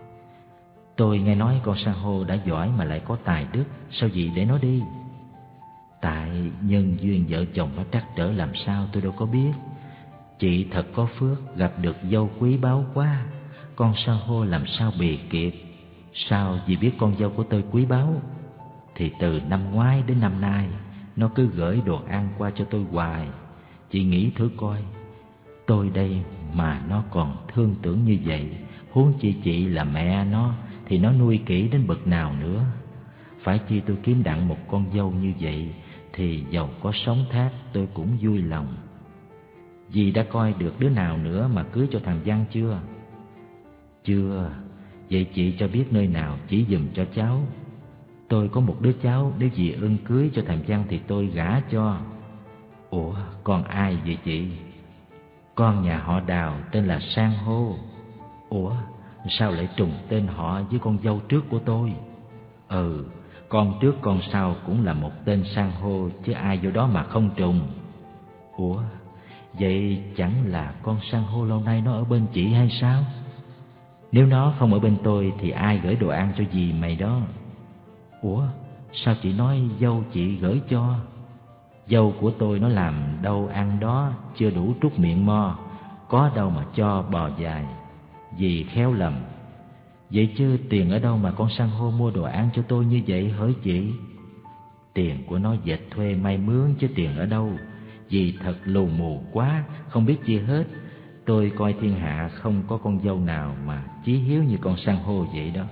Tôi nghe nói con san hô đã giỏi mà lại có tài đức, sao dì để nó đi? Tại nhân duyên vợ chồng nó trắc trở làm sao tôi đâu có biết. Chị thật có phước gặp được dâu quý báu quá, con san hô làm sao bì kịp. Sao dì biết con dâu của tôi quý báu? Thì từ năm ngoái đến năm nay, nó cứ gửi đồ ăn qua cho tôi hoài. Chị nghĩ thử coi, tôi đây mà nó còn thương tưởng như vậy, huống chi chị là mẹ nó thì nó nuôi kỹ đến bậc nào nữa. Phải chi tôi kiếm đặng một con dâu như vậy thì dầu có sống thác tôi cũng vui lòng. Dì đã coi được đứa nào nữa mà cưới cho thằng Văn chưa? Chưa. Vậy chị cho biết nơi nào chỉ giùm cho cháu. Tôi có một đứa cháu, nếu dì ưng cưới cho thằng Văn thì tôi gả cho. Ủa, con ai vậy chị? Con nhà họ Đào tên là San hô. Ủa, sao lại trùng tên họ với con dâu trước của tôi? Ừ, con trước con sau cũng là một tên San hô, chứ ai vô đó mà không trùng. Ủa, vậy chẳng là con San hô lâu nay nó ở bên chị hay sao? Nếu nó không ở bên tôi thì ai gửi đồ ăn cho dì mày đó? Ủa, sao chị nói dâu chị gửi cho? Dâu của tôi nó làm đâu ăn đó, chưa đủ trút miệng mo, có đâu mà cho bò dài. Dì khéo lầm. Vậy chứ tiền ở đâu mà con san hô mua đồ ăn cho tôi như vậy hỡi chị? Tiền của nó dệt thuê may mướn chứ tiền ở đâu. Dì thật lù mù quá, không biết chi hết. Tôi coi thiên hạ không có con dâu nào mà chí hiếu như con san hô vậy đó.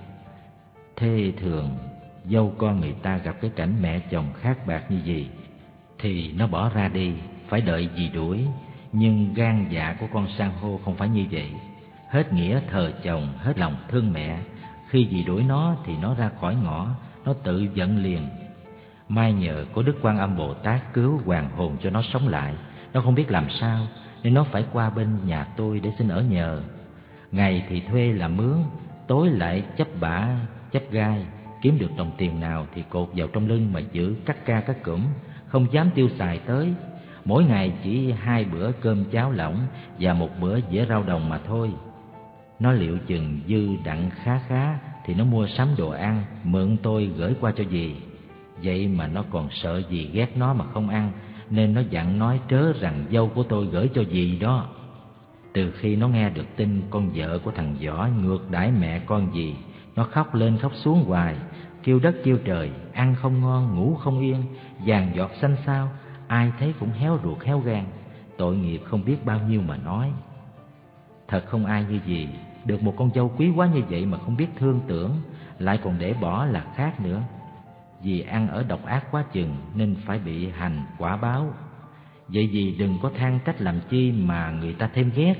Thế thường dâu con người ta gặp cái cảnh mẹ chồng khác bạc như gì thì nó bỏ ra đi, phải đợi dì đuổi. Nhưng gan dạ của con san hô không phải như vậy. Hết nghĩa thờ chồng, hết lòng thương mẹ. Khi dì đuổi nó thì nó ra khỏi ngõ, nó tự giận liền. May nhờ có Đức Quan Âm Bồ Tát cứu hoàn hồn cho nó sống lại. Nó không biết làm sao nên nó phải qua bên nhà tôi để xin ở nhờ. Ngày thì thuê làm mướn, tối lại chấp bả, chấp gai. Kiếm được đồng tiền nào thì cột vào trong lưng mà giữ cắt ca cắt cũm, không dám tiêu xài tới. Mỗi ngày chỉ hai bữa cơm cháo lỏng và một bữa dĩa rau đồng mà thôi. Nó liệu chừng dư đặng khá khá thì nó mua sắm đồ ăn, mượn tôi gửi qua cho dì. Vậy mà nó còn sợ dì ghét nó mà không ăn, nên nó dặn nói trớ rằng dâu của tôi gửi cho dì đó. Từ khi nó nghe được tin con vợ của thằng Võ ngược đãi mẹ con dì, nó khóc lên khóc xuống hoài, kêu đất kêu trời, ăn không ngon, ngủ không yên, vàng giọt xanh xao, ai thấy cũng héo ruột héo gan. Tội nghiệp không biết bao nhiêu mà nói. Thật không ai như dì, được một con dâu quý quá như vậy mà không biết thương tưởng, lại còn để bỏ là khác nữa. Dì ăn ở độc ác quá chừng nên phải bị hành quả báo. Vậy dì đừng có than trách làm chi mà người ta thêm ghét.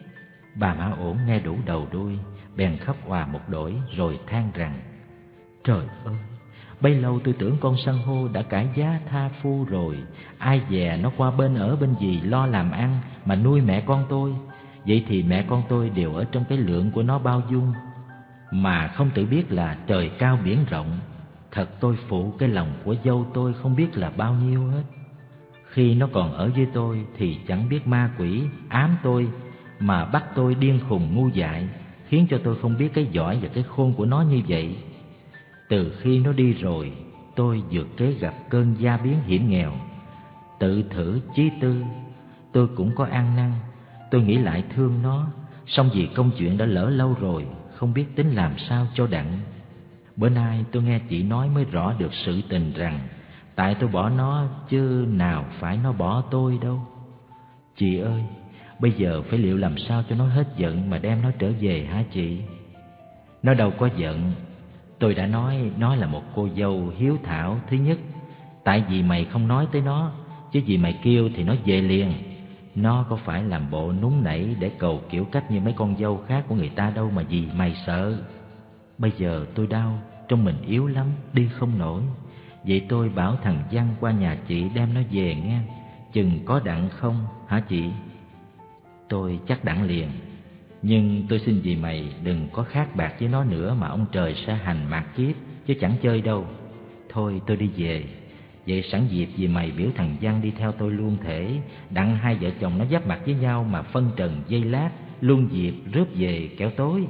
Bà Mã Ổn nghe đủ đầu đuôi, bèn khóc òa một đổi rồi than rằng: trời ơi, bấy lâu tôi tưởng con san hô đã cải giá tha phu rồi, ai dè nó qua bên ở bên dì lo làm ăn mà nuôi mẹ con tôi. Vậy thì mẹ con tôi đều ở trong cái lượng của nó bao dung. mà không tự biết là trời cao biển rộng. Thật tôi phụ cái lòng của dâu tôi không biết là bao nhiêu hết. Khi nó còn ở với tôi thì chẳng biết ma quỷ ám tôi mà bắt tôi điên khùng ngu dại, khiến cho tôi không biết cái giỏi và cái khôn của nó như vậy. Từ khi nó đi rồi, tôi vượt kế gặp cơn gia biến hiểm nghèo. Tự thử chí tư, tôi cũng có ăn năn. Tôi nghĩ lại thương nó, song vì công chuyện đã lỡ lâu rồi, không biết tính làm sao cho đặng. Bữa nay tôi nghe chị nói mới rõ được sự tình rằng tại tôi bỏ nó chứ nào phải nó bỏ tôi đâu. Chị ơi, bây giờ phải liệu làm sao cho nó hết giận mà đem nó trở về hả chị? Nó đâu có giận. Tôi đã nói nó là một cô dâu hiếu thảo. Thứ nhất, tại vì mày không nói tới nó, chứ vì mày kêu thì nó về liền. Nó có phải làm bộ núng nảy để cầu kiểu cách như mấy con dâu khác của người ta đâu mà vì mày sợ. Bây giờ tôi đau, trong mình yếu lắm, đi không nổi. Vậy tôi bảo thằng Văn qua nhà chị đem nó về nghe. Chừng có đặng không hả chị? Tôi chắc đặng liền. Nhưng tôi xin vì mày đừng có khác bạc với nó nữa mà ông trời sẽ hành mạt kiếp, chứ chẳng chơi đâu. Thôi tôi đi về. Vậy sẵn dịp vì mày biểu thằng Văn đi theo tôi luôn thể, đặng hai vợ chồng nó giáp mặt với nhau mà phân trần dây lát, luôn dịp rước về kẻo tối.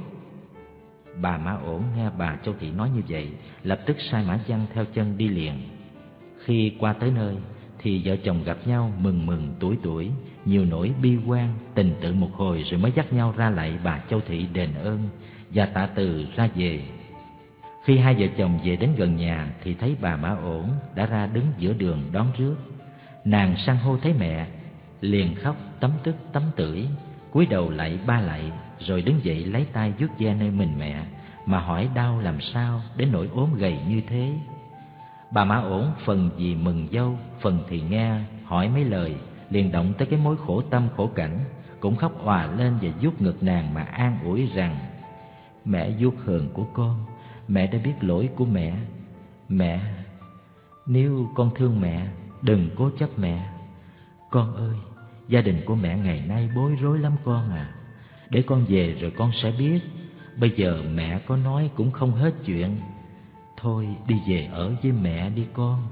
Bà Mã Ổn nghe bà Châu Thị nói như vậy, lập tức sai Mã Văn theo chân đi liền. Khi qua tới nơi thì vợ chồng gặp nhau mừng mừng tuổi tuổi, nhiều nỗi bi quan, tình tự một hồi rồi mới dắt nhau ra lại bà Châu Thị đền ơn và tạ từ ra về. Khi hai vợ chồng về đến gần nhà thì thấy bà Mã Ổn đã ra đứng giữa đường đón rước. Nàng san hô thấy mẹ, liền khóc tấm tức tấm tưởi, cúi đầu lạy ba lạy, rồi đứng dậy lấy tay vuốt ve nơi mình mẹ mà hỏi đau làm sao đến nỗi ốm gầy như thế. Bà Mã Ổn phần vì mừng dâu, phần thì nghe hỏi mấy lời, liền động tới cái mối khổ tâm khổ cảnh, cũng khóc òa lên và vuốt ngực nàng mà an ủi rằng: mẹ vuốt hờn của con, mẹ đã biết lỗi của mẹ. Mẹ, nếu con thương mẹ, đừng cố chấp mẹ. Con ơi, gia đình của mẹ ngày nay bối rối lắm con à. Để con về rồi con sẽ biết. Bây giờ mẹ có nói cũng không hết chuyện. Thôi đi về ở với mẹ đi con.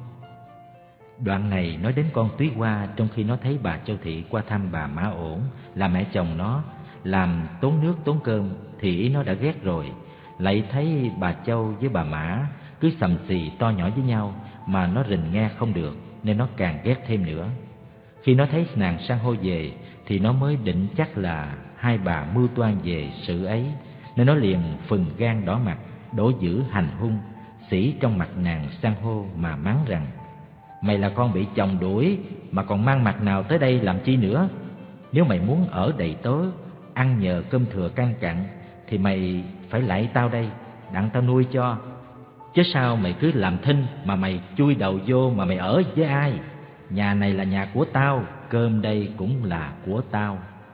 Đoạn này nói đến con Túy Hoa, trong khi nó thấy bà Châu Thị qua thăm bà Mã Ổn là mẹ chồng nó, làm tốn nước tốn cơm, thì ý nó đã ghét rồi. Lại thấy bà Châu với bà Mã cứ sầm xì to nhỏ với nhau mà nó rình nghe không được, nên nó càng ghét thêm nữa. Khi nó thấy nàng san hô về thì nó mới định chắc là hai bà mưu toan về sự ấy, nên nó liền phừng gan đỏ mặt, đổ dữ hành hung, xỉ trong mặt nàng san hô mà mắng rằng: mày là con bị chồng đuổi mà còn mang mặt nào tới đây làm chi nữa? Nếu mày muốn ở đầy tớ, ăn nhờ cơm thừa canh cặn, thì mày phải lạy tao đây, đặng tao nuôi cho. Chứ sao mày cứ làm thinh mà mày chui đầu vô mà mày ở với ai? Nhà này là nhà của tao, cơm đây cũng là của tao.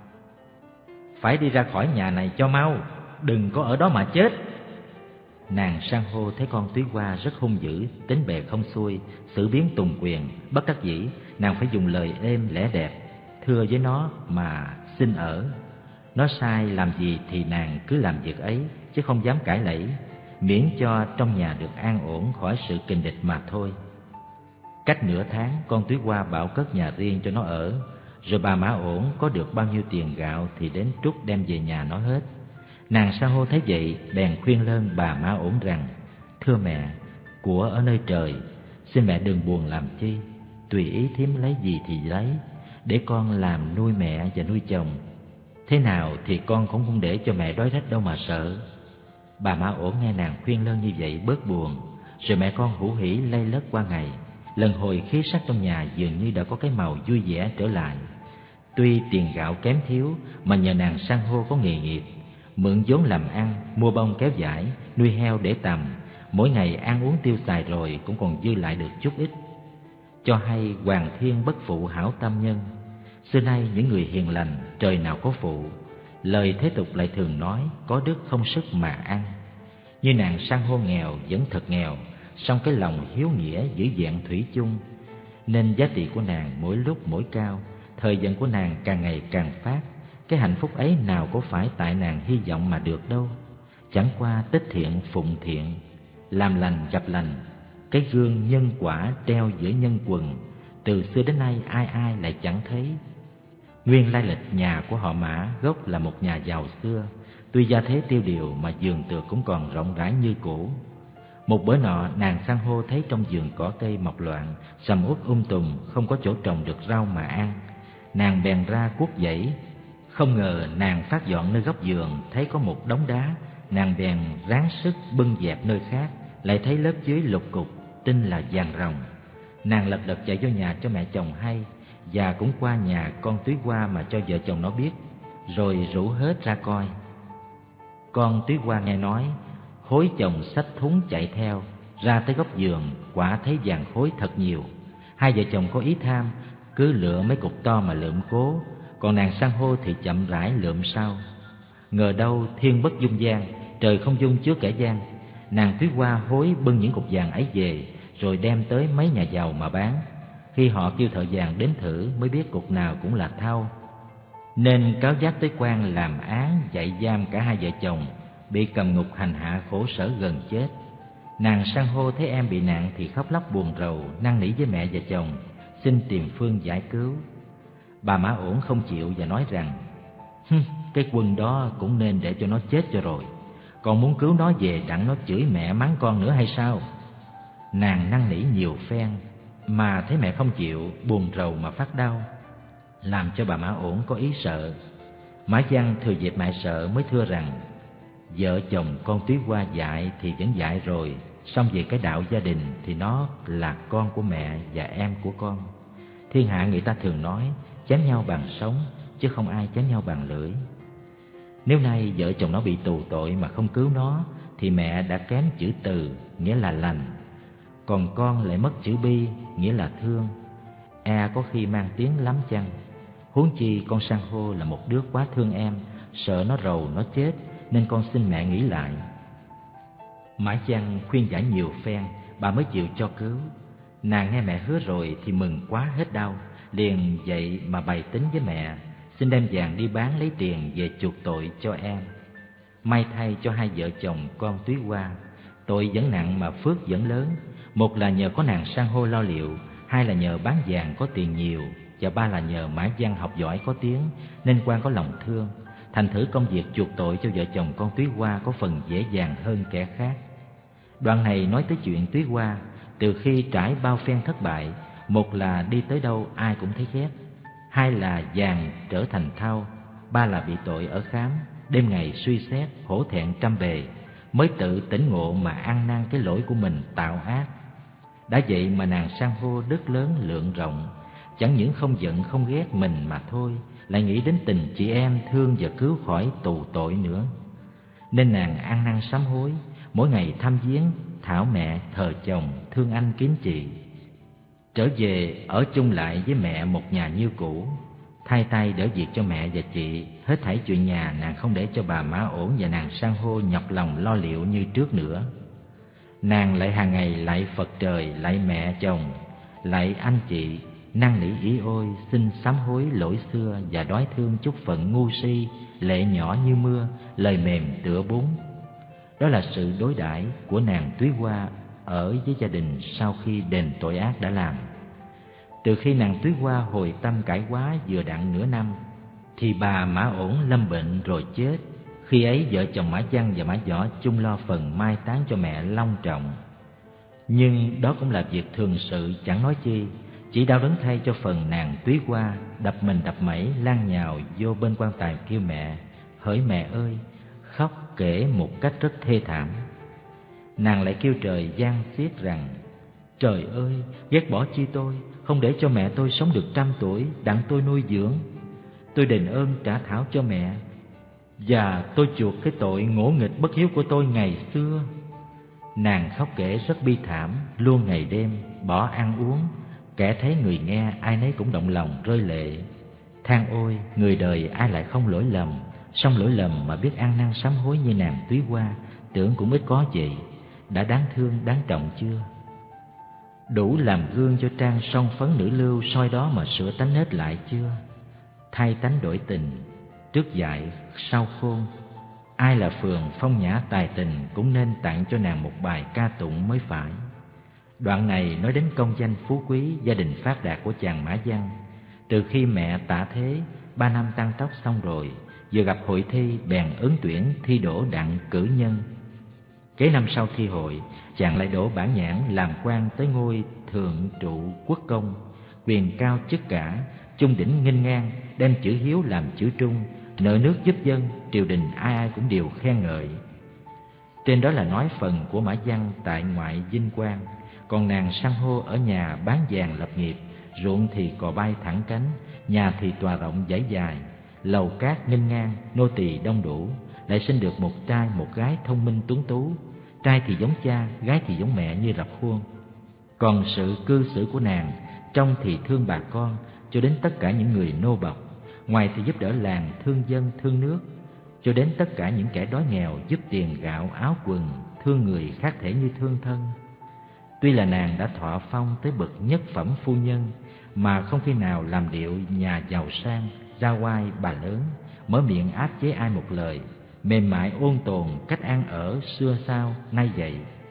Phải đi ra khỏi nhà này cho mau, đừng có ở đó mà chết. Nàng san hô thấy con Túy Hoa rất hung dữ, tính bề không xuôi, xử biến tùng quyền, bất đắc dĩ nàng phải dùng lời êm lẽ đẹp thưa với nó mà xin ở. Nó sai làm gì thì nàng cứ làm việc ấy, chứ không dám cãi lẫy, miễn cho trong nhà được an ổn khỏi sự kình địch mà thôi. Cách nửa tháng, con Túy Hoa bảo cất nhà riêng cho nó ở, rồi bà Mã Ổn có được bao nhiêu tiền gạo thì đến trút đem về nhà nó hết. Nàng san hô thấy vậy bèn khuyên lơn bà Mã Ổn rằng: thưa mẹ, của ở nơi trời, xin mẹ đừng buồn làm chi, tùy ý thím lấy gì thì lấy, để con làm nuôi mẹ và nuôi chồng. Thế nào thì con cũng không để cho mẹ đói rách đâu mà sợ. Bà Mã Ổn nghe nàng khuyên lơn như vậy bớt buồn, rồi mẹ con hủ hỉ lây lất qua ngày. Lần hồi khí sắc trong nhà dường như đã có cái màu vui vẻ trở lại. Tuy tiền gạo kém thiếu mà nhờ nàng san hô có nghề nghiệp, mượn vốn làm ăn, mua bông kéo vải, nuôi heo để tầm, mỗi ngày ăn uống tiêu xài rồi cũng còn dư lại được chút ít. Cho hay hoàng thiên bất phụ hảo tâm nhân, xưa nay những người hiền lành trời nào có phụ. Lời thế tục lại thường nói có đức không sức mà ăn. Như nàng san hô nghèo vẫn thật nghèo, song cái lòng hiếu nghĩa giữ vẹn thủy chung, nên giá trị của nàng mỗi lúc mỗi cao, thời vận của nàng càng ngày càng phát. Cái hạnh phúc ấy nào có phải tại nàng hy vọng mà được đâu. chẳng qua tích thiện phụng thiện, làm lành gặp lành. Cái gương nhân quả treo giữa nhân quần, từ xưa đến nay ai ai lại chẳng thấy. Nguyên lai lịch nhà của họ Mã gốc là một nhà giàu xưa, tuy gia thế tiêu điều mà vườn tược cũng còn rộng rãi như cũ. Một bữa nọ, nàng san hô thấy trong vườn cỏ cây mọc loạn, sầm uất um tùm, không có chỗ trồng được rau mà ăn. Nàng bèn ra cuốc dãy. Không ngờ nàng phát dọn nơi góc vườn, thấy có một đống đá, nàng bèn ráng sức bưng dẹp nơi khác, lại thấy lớp dưới lục cục, tin là vàng ròng. Nàng lật đật chạy vô nhà cho mẹ chồng hay, và cũng qua nhà con Túy Hoa mà cho vợ chồng nó biết, rồi rủ hết ra coi. Con Túy Hoa nghe nói, hối chồng xách thúng chạy theo, ra tới góc vườn, quả thấy vàng khối thật nhiều. Hai vợ chồng có ý tham, cứ lựa mấy cục to mà lượm cố, còn nàng san hô thì chậm rãi lượm sau. Ngờ đâu thiên bất dung gian, trời không dung chứa kẻ gian. Nàng Túy Hoa hối bưng những cục vàng ấy về, rồi đem tới mấy nhà giàu mà bán. Khi họ kêu thợ vàng đến thử mới biết cục nào cũng là thau, nên cáo giác tới quan làm án dạy giam cả hai vợ chồng, bị cầm ngục hành hạ khổ sở gần chết. Nàng san hô thấy em bị nạn thì khóc lóc buồn rầu, năn nỉ với mẹ và chồng xin tìm phương giải cứu. Bà Mã Ổn không chịu và nói rằng: Hừm, cái quân đó cũng nên để cho nó chết cho rồi, còn muốn cứu nó về đặng nó chửi mẹ mắng con nữa hay sao? Nàng năn nỉ nhiều phen mà thấy mẹ không chịu, buồn rầu mà phát đau, làm cho bà Mã Ổn có ý sợ. Mã Văn thừa dịp mẹ sợ mới thưa rằng: vợ chồng con Túy Hoa dạy thì vẫn dạy rồi, song về cái đạo gia đình thì nó là con của mẹ và em của con. Thiên hạ người ta thường nói chém nhau bằng sống, chứ không ai chém nhau bằng lưỡi. Nếu nay vợ chồng nó bị tù tội mà không cứu nó, thì mẹ đã kém chữ từ, nghĩa là lành, còn con lại mất chữ bi, nghĩa là thương. E có khi mang tiếng lắm chăng. Huống chi con san hô là một đứa quá thương em, sợ nó rầu nó chết, nên con xin mẹ nghĩ lại. Mã Văn khuyên giải nhiều phen, bà mới chịu cho cứu. Nàng nghe mẹ hứa rồi thì mừng quá hết đau, liền dậy mà bày tính với mẹ, xin đem vàng đi bán lấy tiền về chuộc tội cho em. May thay cho hai vợ chồng con Túy Hoa, tội vẫn nặng mà phước vẫn lớn. Một là nhờ có nàng san hô lo liệu, hai là nhờ bán vàng có tiền nhiều, và ba là nhờ Mã Văn học giỏi có tiếng, nên quan có lòng thương. Thành thử công việc chuộc tội cho vợ chồng con Túy Hoa có phần dễ dàng hơn kẻ khác. Đoạn này nói tới chuyện Túy Hoa, từ khi trải bao phen thất bại, một là đi tới đâu ai cũng thấy ghét, hai là vàng trở thành thau, ba là bị tội ở khám, đêm ngày suy xét hổ thẹn trăm bề, mới tự tỉnh ngộ mà ăn năn cái lỗi của mình tạo ác. Đã vậy mà nàng san hô đức lớn lượng rộng, chẳng những không giận không ghét mình mà thôi, lại nghĩ đến tình chị em thương và cứu khỏi tù tội nữa. Nên nàng ăn năn sám hối, mỗi ngày thăm viếng, thảo mẹ, thờ chồng, thương anh kính chị. Trở về ở chung lại với mẹ một nhà như cũ, thay tay đỡ việc cho mẹ và chị. Hết thảy chuyện nhà nàng không để cho bà Mã Ổn và nàng san hô nhọc lòng lo liệu như trước nữa. Nàng lại hàng ngày lạy Phật trời, lạy mẹ chồng, lạy anh chị, năn nỉ ý ôi xin sám hối lỗi xưa và đói thương chút phận ngu si, lệ nhỏ như mưa, lời mềm tựa bún. Đó là sự đối đãi của nàng Túy Hoa ở với gia đình sau khi đền tội ác đã làm. Từ khi nàng Túy Hoa hồi tâm cải quá vừa đặng nửa năm, thì bà Mã Ổn lâm bệnh rồi chết. Khi ấy vợ chồng Mã Văn và Mã Võ chung lo phần mai táng cho mẹ long trọng. Nhưng đó cũng là việc thường sự chẳng nói chi, chỉ đau đớn thay cho phần nàng Túy Hoa, đập mình đập mẩy lan nhào vô bên quan tài kêu mẹ, hỡi mẹ ơi, khóc kể một cách rất thê thảm. Nàng lại kêu trời van xiết rằng: trời ơi, ghét bỏ chi tôi, không để cho mẹ tôi sống được trăm tuổi, đặng tôi nuôi dưỡng. Tôi đền ơn trả thảo cho mẹ, và tôi chuộc cái tội ngỗ nghịch bất hiếu của tôi ngày xưa. Nàng khóc kể rất bi thảm, luôn ngày đêm, bỏ ăn uống. Kẻ thấy người nghe ai nấy cũng động lòng rơi lệ. Than ôi, người đời ai lại không lỗi lầm, song lỗi lầm mà biết ăn năn sám hối như nàng Túy Hoa, tưởng cũng ít có vậy. Đã đáng thương đáng trọng chưa? Đủ làm gương cho trang son phấn nữ lưu soi đó mà sửa tánh nết lại chưa? Thay tánh đổi tình, trước dại sau khôn, Ai là phường phong nhã tài tình cũng nên tặng cho nàng một bài ca tụng mới phải. Đoạn này nói đến công danh phú quý, gia đình phát đạt của chàng Mã Văn. Từ khi mẹ tạ thế, ba năm tăng tóc xong rồi, vừa gặp hội thi bèn ứng tuyển thi đỗ đặng cử nhân. Kế năm sau thi hội, chàng lại đỗ bản nhãn làm quan tới ngôi thượng trụ quốc công, quyền cao chức cả, chung đỉnh nghênh ngang, đem chữ hiếu làm chữ trung, nợ nước giúp dân, triều đình ai ai cũng đều khen ngợi. Trên đó là nói phần của Mã Văn tại ngoại vinh quang, còn nàng san hô ở nhà bán vàng lập nghiệp, ruộng thì cò bay thẳng cánh, nhà thì tòa rộng dãy dài, lầu cát nghênh ngang, nô tỳ đông đủ, lại sinh được một trai một gái thông minh tuấn tú, trai thì giống cha, gái thì giống mẹ như rập khuôn. Còn sự cư xử của nàng, trong thì thương bà con, cho đến tất cả những người nô bộc, ngoài thì giúp đỡ làng, thương dân, thương nước, cho đến tất cả những kẻ đói nghèo, giúp tiền gạo áo quần, thương người khác thể như thương thân. Tuy là nàng đã thọ phong tới bậc nhất phẩm phu nhân, mà không khi nào làm điệu nhà giàu sang, ra oai bà lớn, mở miệng áp chế ai một lời, mềm mại ôn tồn cách ăn ở xưa sao nay vậy.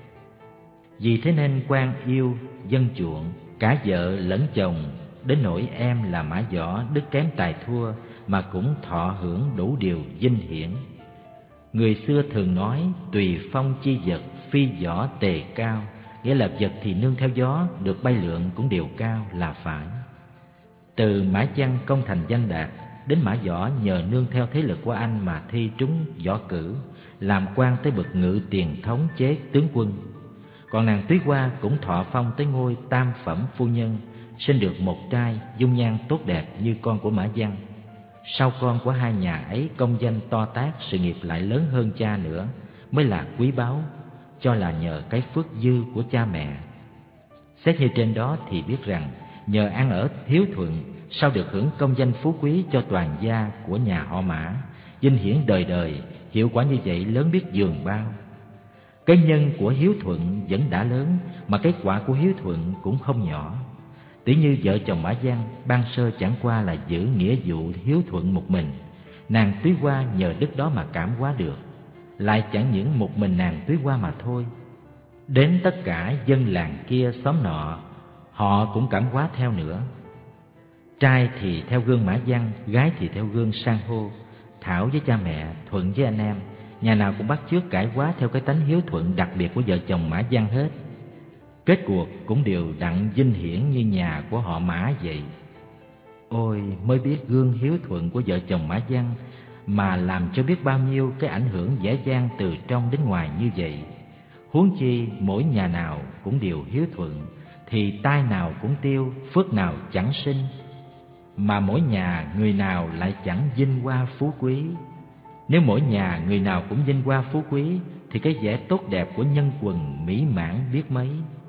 Vì thế nên quan yêu, dân chuộng, cả vợ lẫn chồng, đến nỗi em là Mã Võ đức kém tài thua mà cũng thọ hưởng đủ điều vinh hiển. Người xưa thường nói tùy phong chi vật, phi võ tề cao, nghĩa là vật thì nương theo gió, được bay lượn cũng đều cao là phải. Từ Mã Văn công thành danh đạt, đến Mã Võ nhờ nương theo thế lực của anh mà thi trúng võ cử, làm quan tới bậc ngự tiền thống chế tướng quân. Còn nàng Túy Hoa cũng thọ phong tới ngôi tam phẩm phu nhân, sinh được một trai dung nhan tốt đẹp như con của Mã Văn. Sau con của hai nhà ấy công danh to tát, sự nghiệp lại lớn hơn cha nữa, mới là quý báu, cho là nhờ cái phước dư của cha mẹ. Xét như trên đó thì biết rằng nhờ ăn ở hiếu thuận, sau được hưởng công danh phú quý cho toàn gia của nhà họ Mã, vinh hiển đời đời, hiệu quả như vậy lớn biết dường bao. Cái nhân của hiếu thuận vẫn đã lớn, mà cái quả của hiếu thuận cũng không nhỏ. Tỷ như vợ chồng Mã Văn ban sơ chẳng qua là giữ nghĩa vụ hiếu thuận một mình, nàng Túy Hoa nhờ đức đó mà cảm hóa được. Lại chẳng những một mình nàng Túy Hoa mà thôi, đến tất cả dân làng kia xóm nọ, họ cũng cảm hóa theo nữa. Trai thì theo gương Mã Văn, gái thì theo gương san hô, thảo với cha mẹ, thuận với anh em, nhà nào cũng bắt chước cải hóa theo cái tánh hiếu thuận đặc biệt của vợ chồng Mã Văn hết. Kết cuộc cũng đều đặng vinh hiển như nhà của họ Mã vậy. Ôi, mới biết gương hiếu thuận của vợ chồng Mã Văn mà làm cho biết bao nhiêu cái ảnh hưởng dễ dàng từ trong đến ngoài như vậy. Huống chi mỗi nhà nào cũng đều hiếu thuận, thì tai nào cũng tiêu, phước nào chẳng sinh. Mà mỗi nhà người nào lại chẳng vinh hoa phú quý. Nếu mỗi nhà người nào cũng vinh hoa phú quý, thì cái vẻ tốt đẹp của nhân quần mỹ mãn biết mấy.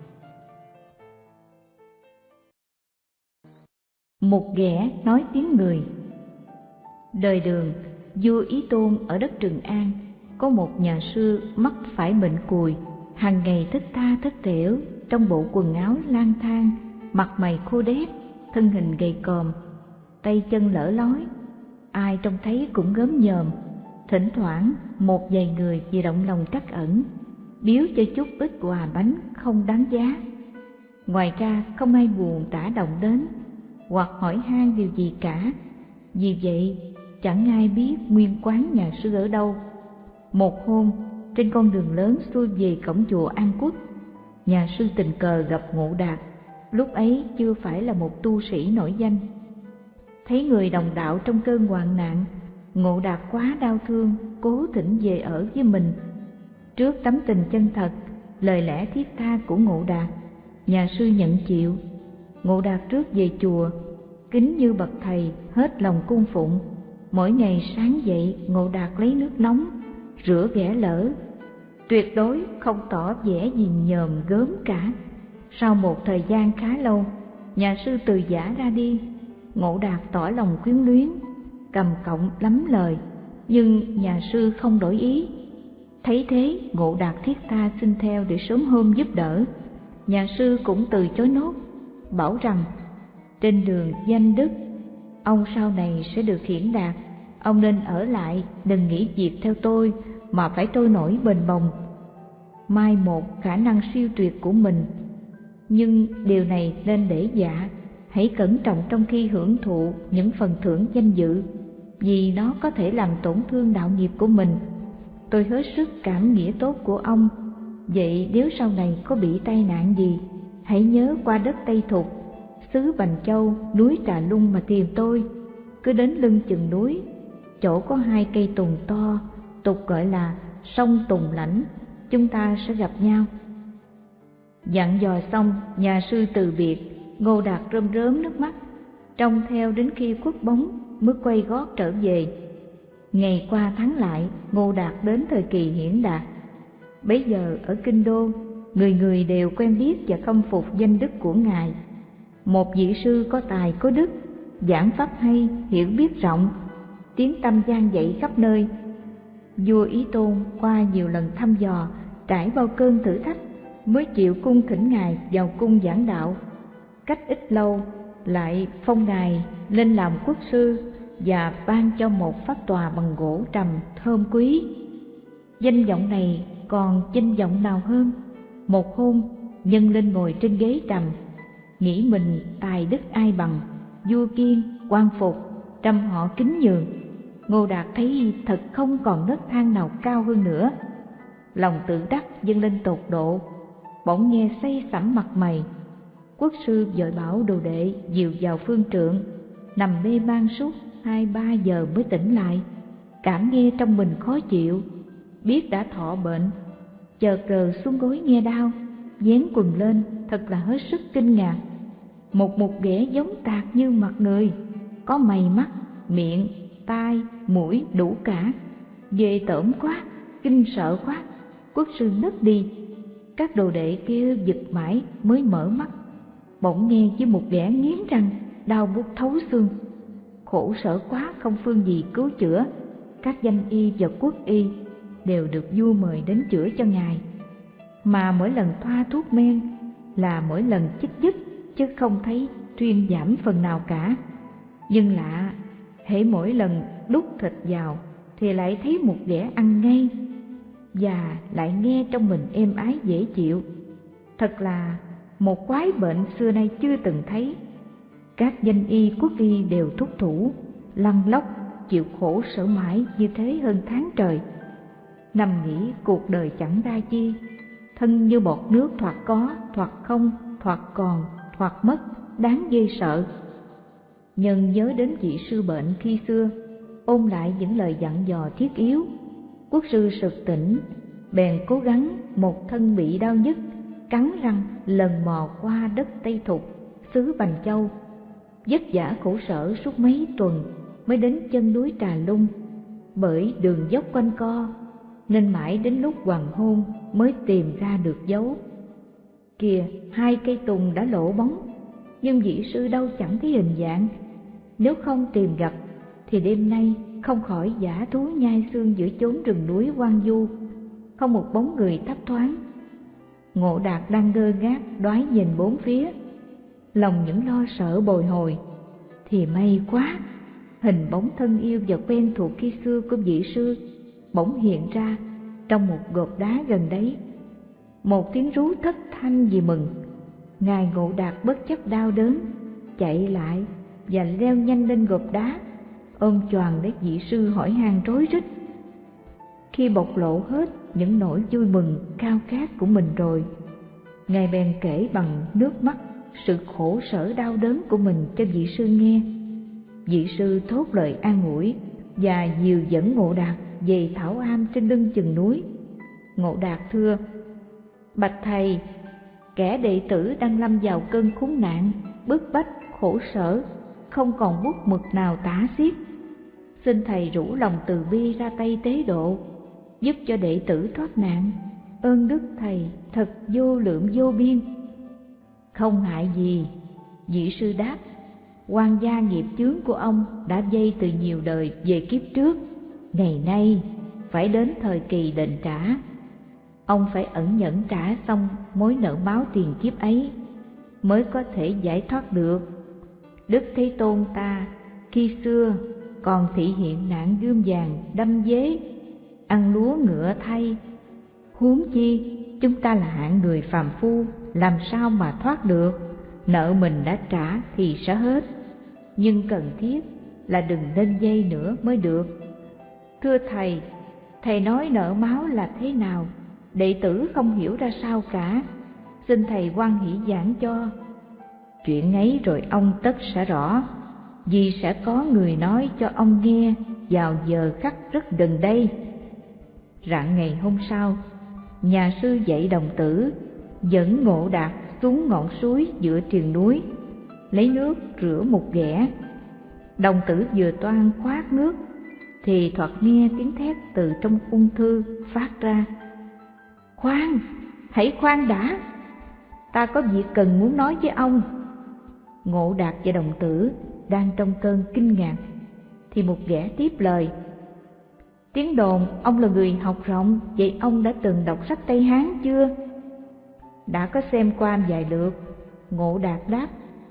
Một ghẻ nói tiếng người. Đời Đường, vua Ý Tôn ở đất Trường An, có một nhà sư mắc phải bệnh cùi, hàng ngày thất tha thất thểu, trong bộ quần áo lang thang, mặt mày khô đét, thân hình gầy còm, tay chân lở lói, ai trông thấy cũng gớm nhòm. Thỉnh thoảng một vài người vì động lòng trắc ẩn, biếu cho chút ít quà bánh không đáng giá. Ngoài ra không ai buồn tả động đến hoặc hỏi han điều gì cả. Vì vậy chẳng ai biết nguyên quán nhà sư ở đâu. Một hôm trên con đường lớn xuôi về cổng chùa An Quốc, nhà sư tình cờ gặp Ngộ Đạt, lúc ấy chưa phải là một tu sĩ nổi danh. Thấy người đồng đạo trong cơn hoạn nạn, Ngộ Đạt quá đau thương, cố thỉnh về ở với mình. Trước tấm tình chân thật, lời lẽ thiết tha của Ngộ Đạt, nhà sư nhận chịu. Ngộ Đạt trước về chùa, kính như bậc thầy, hết lòng cung phụng. Mỗi ngày sáng dậy, Ngộ Đạt lấy nước nóng rửa ghẻ lở, tuyệt đối không tỏ vẻ gì nhòm gớm cả. Sau một thời gian khá lâu, nhà sư từ giã ra đi. Ngộ Đạt tỏ lòng quyến luyến, cầm cọng lắm lời, nhưng nhà sư không đổi ý. Thấy thế, Ngộ Đạt thiết tha xin theo để sớm hôm giúp đỡ. Nhà sư cũng từ chối nốt, bảo rằng trên đường danh đức, ông sau này sẽ được hiển đạt. Ông nên ở lại, đừng nghĩ việc theo tôi mà phải trôi nổi bềnh bồng, mai một khả năng siêu tuyệt của mình. Nhưng điều này nên để dạ, hãy cẩn trọng trong khi hưởng thụ những phần thưởng danh dự, vì nó có thể làm tổn thương đạo nghiệp của mình. Tôi hết sức cảm nghĩa tốt của ông, vậy nếu sau này có bị tai nạn gì, hãy nhớ qua đất Tây Thục, xứ Bành Châu, núi Trà Lung mà tìm tôi. Cứ đến lưng chừng núi, chỗ có hai cây tùng to, tục gọi là sông Tùng Lãnh, chúng ta sẽ gặp nhau. Dặn dò xong, nhà sư từ biệt. Ngô Đạt rơm rớm nước mắt, trông theo đến khi khuất bóng mới quay gót trở về. Ngày qua tháng lại, Ngô Đạt đến thời kỳ hiển đạt. Bấy giờ ở Kinh Đô, người người đều quen biết và khâm phục danh đức của ngài. Một vị sư có tài có đức, giảng pháp hay, hiểu biết rộng, tiếng tăm vang dậy khắp nơi. Vua Ý Tôn qua nhiều lần thăm dò, trải bao cơn thử thách, mới chịu cung thỉnh ngài vào cung giảng đạo. Cách ít lâu lại phong ngài lên làm quốc sư và ban cho một pháp tòa bằng gỗ trầm thơm quý. Danh vọng này còn danh vọng nào hơn? Một hôm, nhân lên ngồi trên ghế trầm, nghĩ mình tài đức ai bằng, vua kiên, quan phục, trăm họ kính nhường. Ngô Đạt thấy thật không còn nấc thang nào cao hơn nữa, lòng tự đắc dâng lên tột độ. Bỗng nghe say sẩm mặt mày. Quốc sư vội bảo đồ đệ dìu vào phương trượng, nằm mê man suốt hai ba giờ mới tỉnh lại. Cảm nghe trong mình khó chịu, biết đã thọ bệnh, chợt rờ xuống gối nghe đau, vén quần lên, thật là hết sức kinh ngạc. Một một ghẻ giống tạc như mặt người, có mày mắt, miệng, tai, mũi đủ cả. Ghê tởm quá, kinh sợ quá. Quốc sư ngất đi. Các đồ đệ kêu giật mãi mới mở mắt, bỗng nghe với một vẻ nghiến răng, đau buốt thấu xương. Khổ sở quá không phương gì cứu chữa. Các danh y và quốc y đều được vua mời đến chữa cho ngài, mà mỗi lần thoa thuốc men là mỗi lần chích dứt, chứ không thấy thuyên giảm phần nào cả. Nhưng lạ, hễ mỗi lần đút thịt vào thì lại thấy một vẻ ăn ngay, và lại nghe trong mình êm ái dễ chịu. Thật là một quái bệnh xưa nay chưa từng thấy. Các danh y quốc y đều thúc thủ, lăn lóc, chịu khổ sở mãi như thế hơn tháng trời. Nằm nghĩ cuộc đời chẳng ra chi, thân như bọt nước, thoạt có, thoạt không, thoạt còn, thoạt mất, đáng ghê sợ. Nhân nhớ đến vị sư bệnh khi xưa, ôn lại những lời dặn dò thiết yếu. Quốc sư sực tỉnh, bèn cố gắng một thân bị đau nhức, cắn răng lần mò qua đất Tây Thục, xứ Bành Châu. Vất vả khổ sở suốt mấy tuần mới đến chân núi Trà Lung. Bởi đường dốc quanh co nên mãi đến lúc hoàng hôn mới tìm ra được dấu. Kìa, hai cây tùng đã lộ bóng, nhưng vị sư đâu chẳng thấy hình dạng. Nếu không tìm gặp thì đêm nay không khỏi dã thú nhai xương giữa chốn rừng núi hoang vu, không một bóng người thấp thoáng. Ngộ Đạt đang ngơ ngác đoái nhìn bốn phía, lòng những lo sợ bồi hồi. Thì may quá, hình bóng thân yêu và quen thuộc khi xưa của vị sư bỗng hiện ra trong một gộp đá gần đấy. Một tiếng rú thất thanh vì mừng. Ngài Ngộ Đạt bất chấp đau đớn, chạy lại và leo nhanh lên gộp đá, ôm choàng lấy vị sư hỏi han rối rít. Khi bộc lộ hết những nỗi vui mừng khao khát của mình rồi, ngài bèn kể bằng nước mắt sự khổ sở đau đớn của mình cho vị sư nghe. Vị sư thốt lời an ủi và dìu dẫn Ngộ Đạt về thảo am trên lưng chừng núi. Ngộ Đạt thưa: Bạch thầy, kẻ đệ tử đang lâm vào cơn khốn nạn, bức bách, khổ sở, không còn bút mực nào tả xiết. Xin thầy rủ lòng từ bi ra tay tế độ, giúp cho đệ tử thoát nạn. Ơn đức thầy thật vô lượng vô biên. Không ngại gì, vị sư đáp. Oan gia nghiệp chướng của ông đã dây từ nhiều đời về kiếp trước, ngày nay phải đến thời kỳ đền trả. Ông phải ẩn nhẫn trả xong mối nợ máu tiền kiếp ấy mới có thể giải thoát được. Đức Thế Tôn ta khi xưa còn thị hiện nạn gươm vàng đâm dế, ăn lúa ngựa thay. Huống chi chúng ta là hạng người phàm phu, làm sao mà thoát được? Nợ mình đã trả thì sẽ hết, nhưng cần thiết là đừng nên dây nữa mới được. Thưa thầy, thầy nói nợ máu là thế nào? Đệ tử không hiểu ra sao cả, xin thầy hoan hỷ giảng cho. Chuyện ấy rồi ông tất sẽ rõ, vì sẽ có người nói cho ông nghe vào giờ khắc rất gần đây. Rạng ngày hôm sau, nhà sư dạy đồng tử dẫn Ngộ Đạt xuống ngọn suối giữa triền núi, lấy nước rửa một ghẻ. Đồng tử vừa toan khoát nước thì thoạt nghe tiếng thét từ trong ung thư phát ra: khoan, hãy khoan đã, ta có việc cần muốn nói với ông. Ngộ Đạt và đồng tử đang trong cơn kinh ngạc thì một ghẻ tiếp lời: tiếng đồn ông là người học rộng, vậy ông đã từng đọc sách Tây Hán chưa? Đã có xem qua vài lượt, Ngộ Đạt đáp.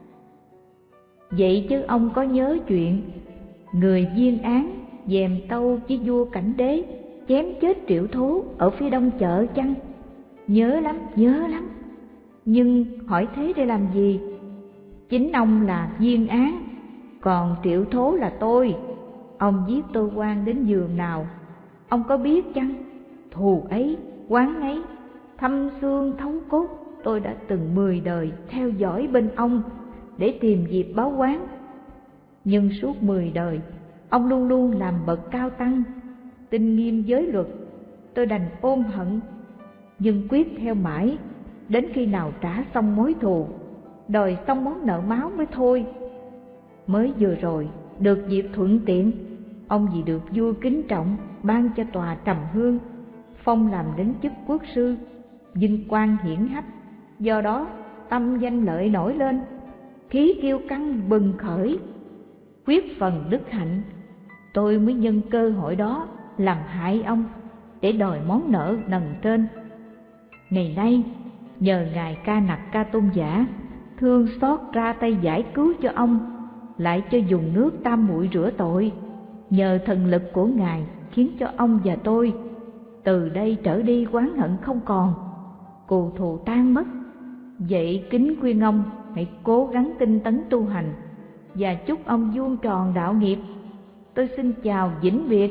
Vậy chứ ông có nhớ chuyện người Diên Án dèm tâu với vua Cảnh Đế chém chết Triệu Thố ở phía đông chợ chăng? Nhớ lắm, nhớ lắm. Nhưng hỏi thế để làm gì? Chính ông là Diên Án, còn Triệu Thố là tôi. Ông giết tôi oan đến giường nào, ông có biết chăng? Thù ấy, oán ấy, thâm xương thấu cốt, tôi đã từng mười đời theo dõi bên ông để tìm dịp báo oán. Nhưng suốt mười đời, ông luôn luôn làm bậc cao tăng, tinh nghiêm giới luật, tôi đành ôm hận, nhưng quyết theo mãi, đến khi nào trả xong mối thù, đòi xong món nợ máu mới thôi. Mới vừa rồi, được dịp thuận tiện, ông vì được vua kính trọng ban cho tòa trầm hương, phong làm đến chức quốc sư, vinh quang hiển hách. Do đó tâm danh lợi nổi lên, khí kiêu căng bừng khởi, quyết phần đức hạnh. Tôi mới nhân cơ hội đó làm hại ông để đòi món nợ nần trên. Ngày nay nhờ ngài Ca Nặc Ca Tôn giả thương xót ra tay giải cứu cho ông, lại cho dùng nước tam muội rửa tội. Nhờ thần lực của ngài khiến cho ông và tôi từ đây trở đi oán hận không còn, cừu thù tan mất. Vậy kính khuyên ông hãy cố gắng tinh tấn tu hành và chúc ông vuông tròn đạo nghiệp. Tôi xin chào vĩnh biệt.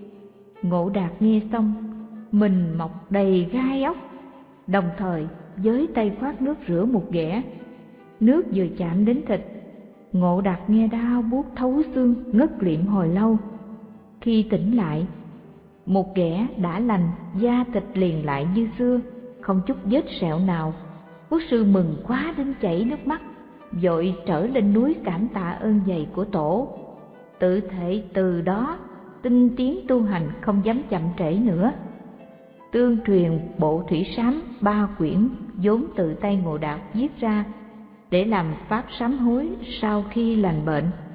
Ngộ Đạt nghe xong, mình mọc đầy gai ốc, đồng thời với tay khoát nước rửa một ghẻ. Nước vừa chạm đến thịt, Ngộ Đạt nghe đau buốt thấu xương, ngất liệm hồi lâu. Khi tỉnh lại, một ghẻ đã lành, da thịt liền lại như xưa, không chút vết sẹo nào. Quốc sư mừng quá đến chảy nước mắt, vội trở lên núi cảm tạ ơn dày của tổ. Tự thể từ đó tinh tiến tu hành, không dám chậm trễ nữa. Tương truyền bộ thủy sám ba quyển vốn tự tay Ngộ Đạt viết ra để làm pháp sám hối sau khi lành bệnh.